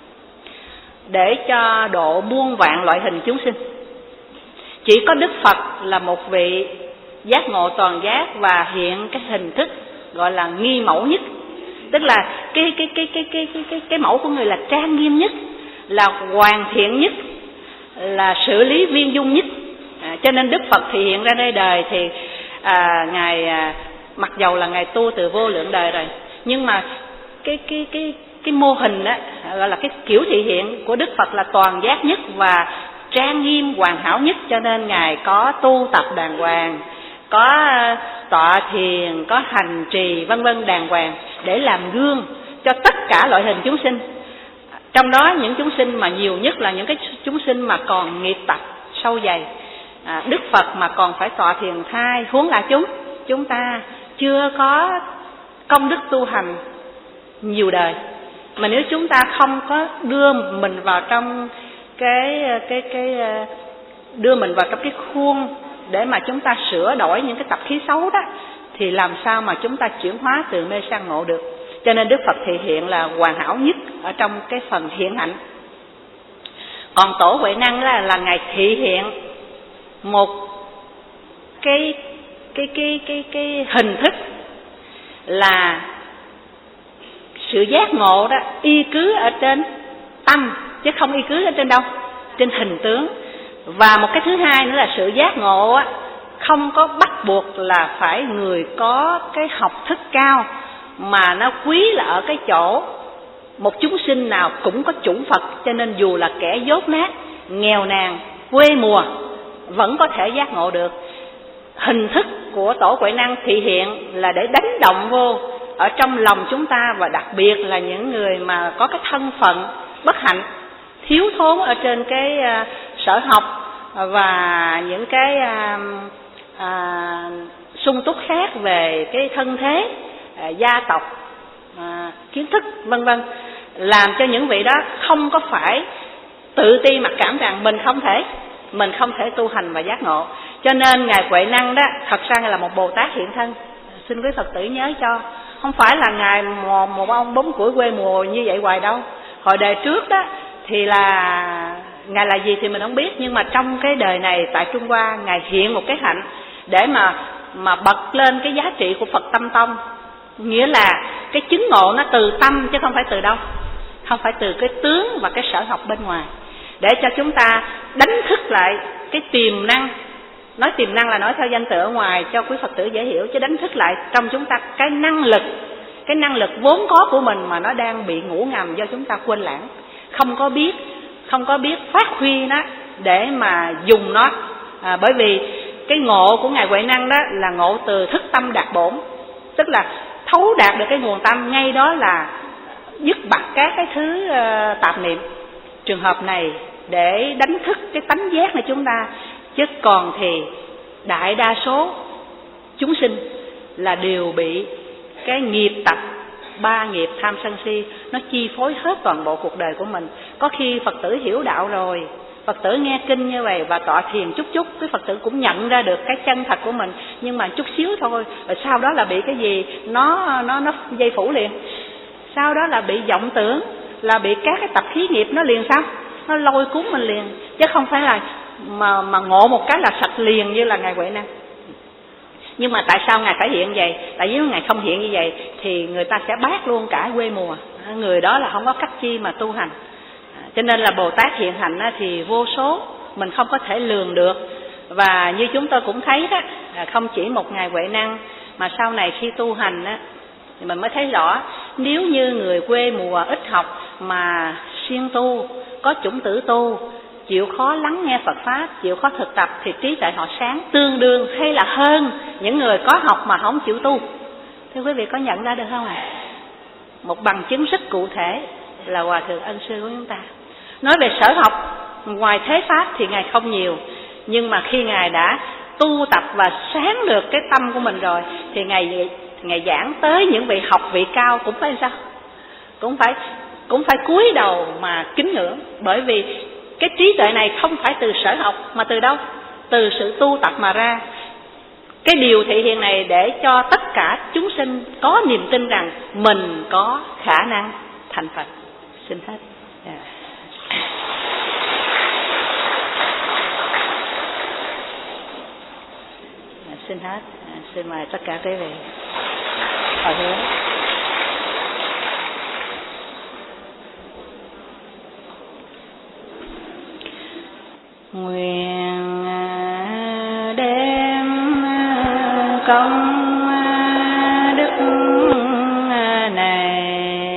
Speaker 1: để cho độ muôn vạn loại hình chúng sinh. Chỉ có Đức Phật là một vị giác ngộ toàn giác và hiện cái hình thức gọi là nghi mẫu nhất. Tức là cái cái cái cái cái cái cái cái mẫu của người là trang nghiêm nhất, là hoàn thiện nhất, là xử lý viên dung nhất. À, cho nên Đức Phật thì hiện ra đây đời thì à, ngài à, mặc dầu là ngài tu từ vô lượng đời rồi, nhưng mà cái cái cái cái mô hình đó gọi là cái kiểu thể hiện của Đức Phật là toàn giác nhất và trang nghiêm hoàn hảo nhất. Cho nên ngài có tu tập đàng hoàng, có tọa thiền, có hành trì vân vân đàng hoàng để làm gương cho tất cả loại hình chúng sinh. Trong đó những chúng sinh mà nhiều nhất là những cái chúng sinh mà còn nghiệp tập sâu dày. À, Đức Phật mà còn phải tọa thiền thai, huống là chúng chúng ta chưa có công đức tu hành nhiều đời. Mà nếu chúng ta không có đưa mình vào trong cái cái cái đưa mình vào trong cái khuôn để mà chúng ta sửa đổi những cái tập khí xấu đó, thì làm sao mà chúng ta chuyển hóa từ mê sang ngộ được. Cho nên Đức Phật thể hiện là hoàn hảo nhất ở trong cái phần hiện hạnh. Còn tổ Huệ Năng là, là ngài thể hiện một cái cái cái cái cái hình thức là sự giác ngộ đó y cứ ở trên tâm chứ không y cứ ở trên đâu, trên hình tướng. Và một cái thứ hai nữa là sự giác ngộ á, không có bắt buộc là phải người có cái học thức cao, mà nó quý là ở cái chỗ một chúng sinh nào cũng có chủng Phật. Cho nên dù là kẻ dốt nát, nghèo nàn, quê mùa vẫn có thể giác ngộ được. Hình thức của tổ Huệ Năng thể hiện là để đánh động vô ở trong lòng chúng ta, và đặc biệt là những người mà có cái thân phận bất hạnh, thiếu thốn ở trên cái uh, sở học và những cái uh, à, sung túc khác về cái thân thế, à, gia tộc, à, kiến thức vân vân, làm cho những vị đó không có phải tự ti mặc cảm rằng mình không thể mình không thể tu hành và giác ngộ. Cho nên ngài Huệ Năng đó thật ra là một Bồ Tát hiện thân. Xin quý Phật tử nhớ cho, không phải là ngài một, một ông bóng củi quê mùa như vậy hoài đâu. Hồi đời trước đó thì là ngài là gì thì mình không biết, nhưng mà trong cái đời này tại Trung Hoa, ngài hiện một cái hạnh để mà mà bật lên cái giá trị của Phật Tâm Tông. Nghĩa là cái chứng ngộ nó từ tâm chứ không phải từ đâu, không phải từ cái tướng và cái sở học bên ngoài, để cho chúng ta đánh thức lại cái tiềm năng. Nói tiềm năng là nói theo danh từ ở ngoài cho quý Phật tử dễ hiểu, chứ đánh thức lại trong chúng ta cái năng lực, cái năng lực vốn có của mình mà nó đang bị ngủ ngầm do chúng ta quên lãng, không có biết, không có biết phát huy nó để mà dùng nó. À, bởi vì cái ngộ của ngài Huệ Năng đó là ngộ từ thức tâm đạt bổn, tức là thấu đạt được cái nguồn tâm, ngay đó là dứt bặt các cái thứ uh, tạp niệm. Trường hợp này để đánh thức cái tánh giác này chúng ta, chứ còn thì đại đa số chúng sinh là đều bị cái nghiệp tập ba nghiệp tham sân si nó chi phối hết toàn bộ cuộc đời của mình. Có khi Phật tử hiểu đạo rồi, Phật tử nghe kinh như vậy và tọa thiền chút chút, cái Phật tử cũng nhận ra được cái chân thật của mình, nhưng mà chút xíu thôi, rồi sau đó là bị cái gì nó nó nó dây phủ liền. Sau đó là bị vọng tưởng, là bị các cái tập khí nghiệp nó liền sao? Nó lôi cuốn mình liền, chứ không phải là mà mà ngộ một cái là sạch liền như là ngài Huệ Năng. Nhưng mà tại sao ngài phải hiện vậy? Tại vì nếu ngài không hiện như vậy thì người ta sẽ bác luôn cả quê mùa, người đó là không có cách chi mà tu hành. Cho nên là Bồ Tát hiện hành thì vô số, mình không có thể lường được. Và như chúng tôi cũng thấy đó, không chỉ một ngài Huệ Năng mà sau này khi tu hành á, thì mình mới thấy rõ, nếu như người quê mùa ít học mà siêng tu, có chủng tử tu, chịu khó lắng nghe Phật Pháp, chịu khó thực tập, thì trí tuệ họ sáng tương đương hay là hơn những người có học mà không chịu tu. Thưa quý vị có nhận ra được không ạ? À? Một bằng chứng rất cụ thể là Hòa Thượng Ân Sư của chúng ta. Nói về sở học, ngoài thế Pháp thì ngài không nhiều, nhưng mà khi ngài đã tu tập và sáng được cái tâm của mình rồi, thì ngài ngài giảng tới những vị học vị cao cũng phải sao? Cũng phải cũng phải cúi đầu mà kính ngưỡng, bởi vì cái trí tuệ này không phải từ sở học mà từ đâu? Từ sự tu tập mà ra. Cái điều thể hiện này để cho tất cả chúng sinh có niềm tin rằng mình có khả năng thành Phật. Xin hết. Yeah. Xin hết. Xin mời tất cả quý vị. Hồi hướng. Nguyện đem công đức này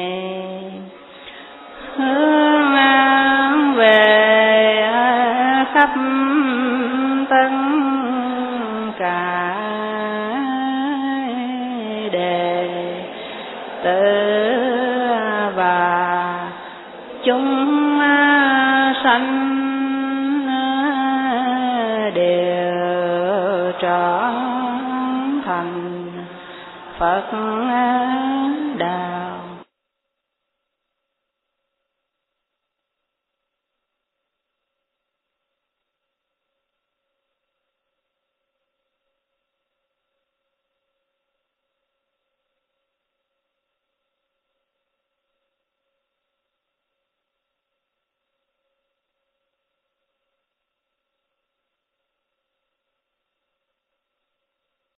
Speaker 1: hướng về khắp tất cả đệ tử và chúng sanh đều trở thành Phật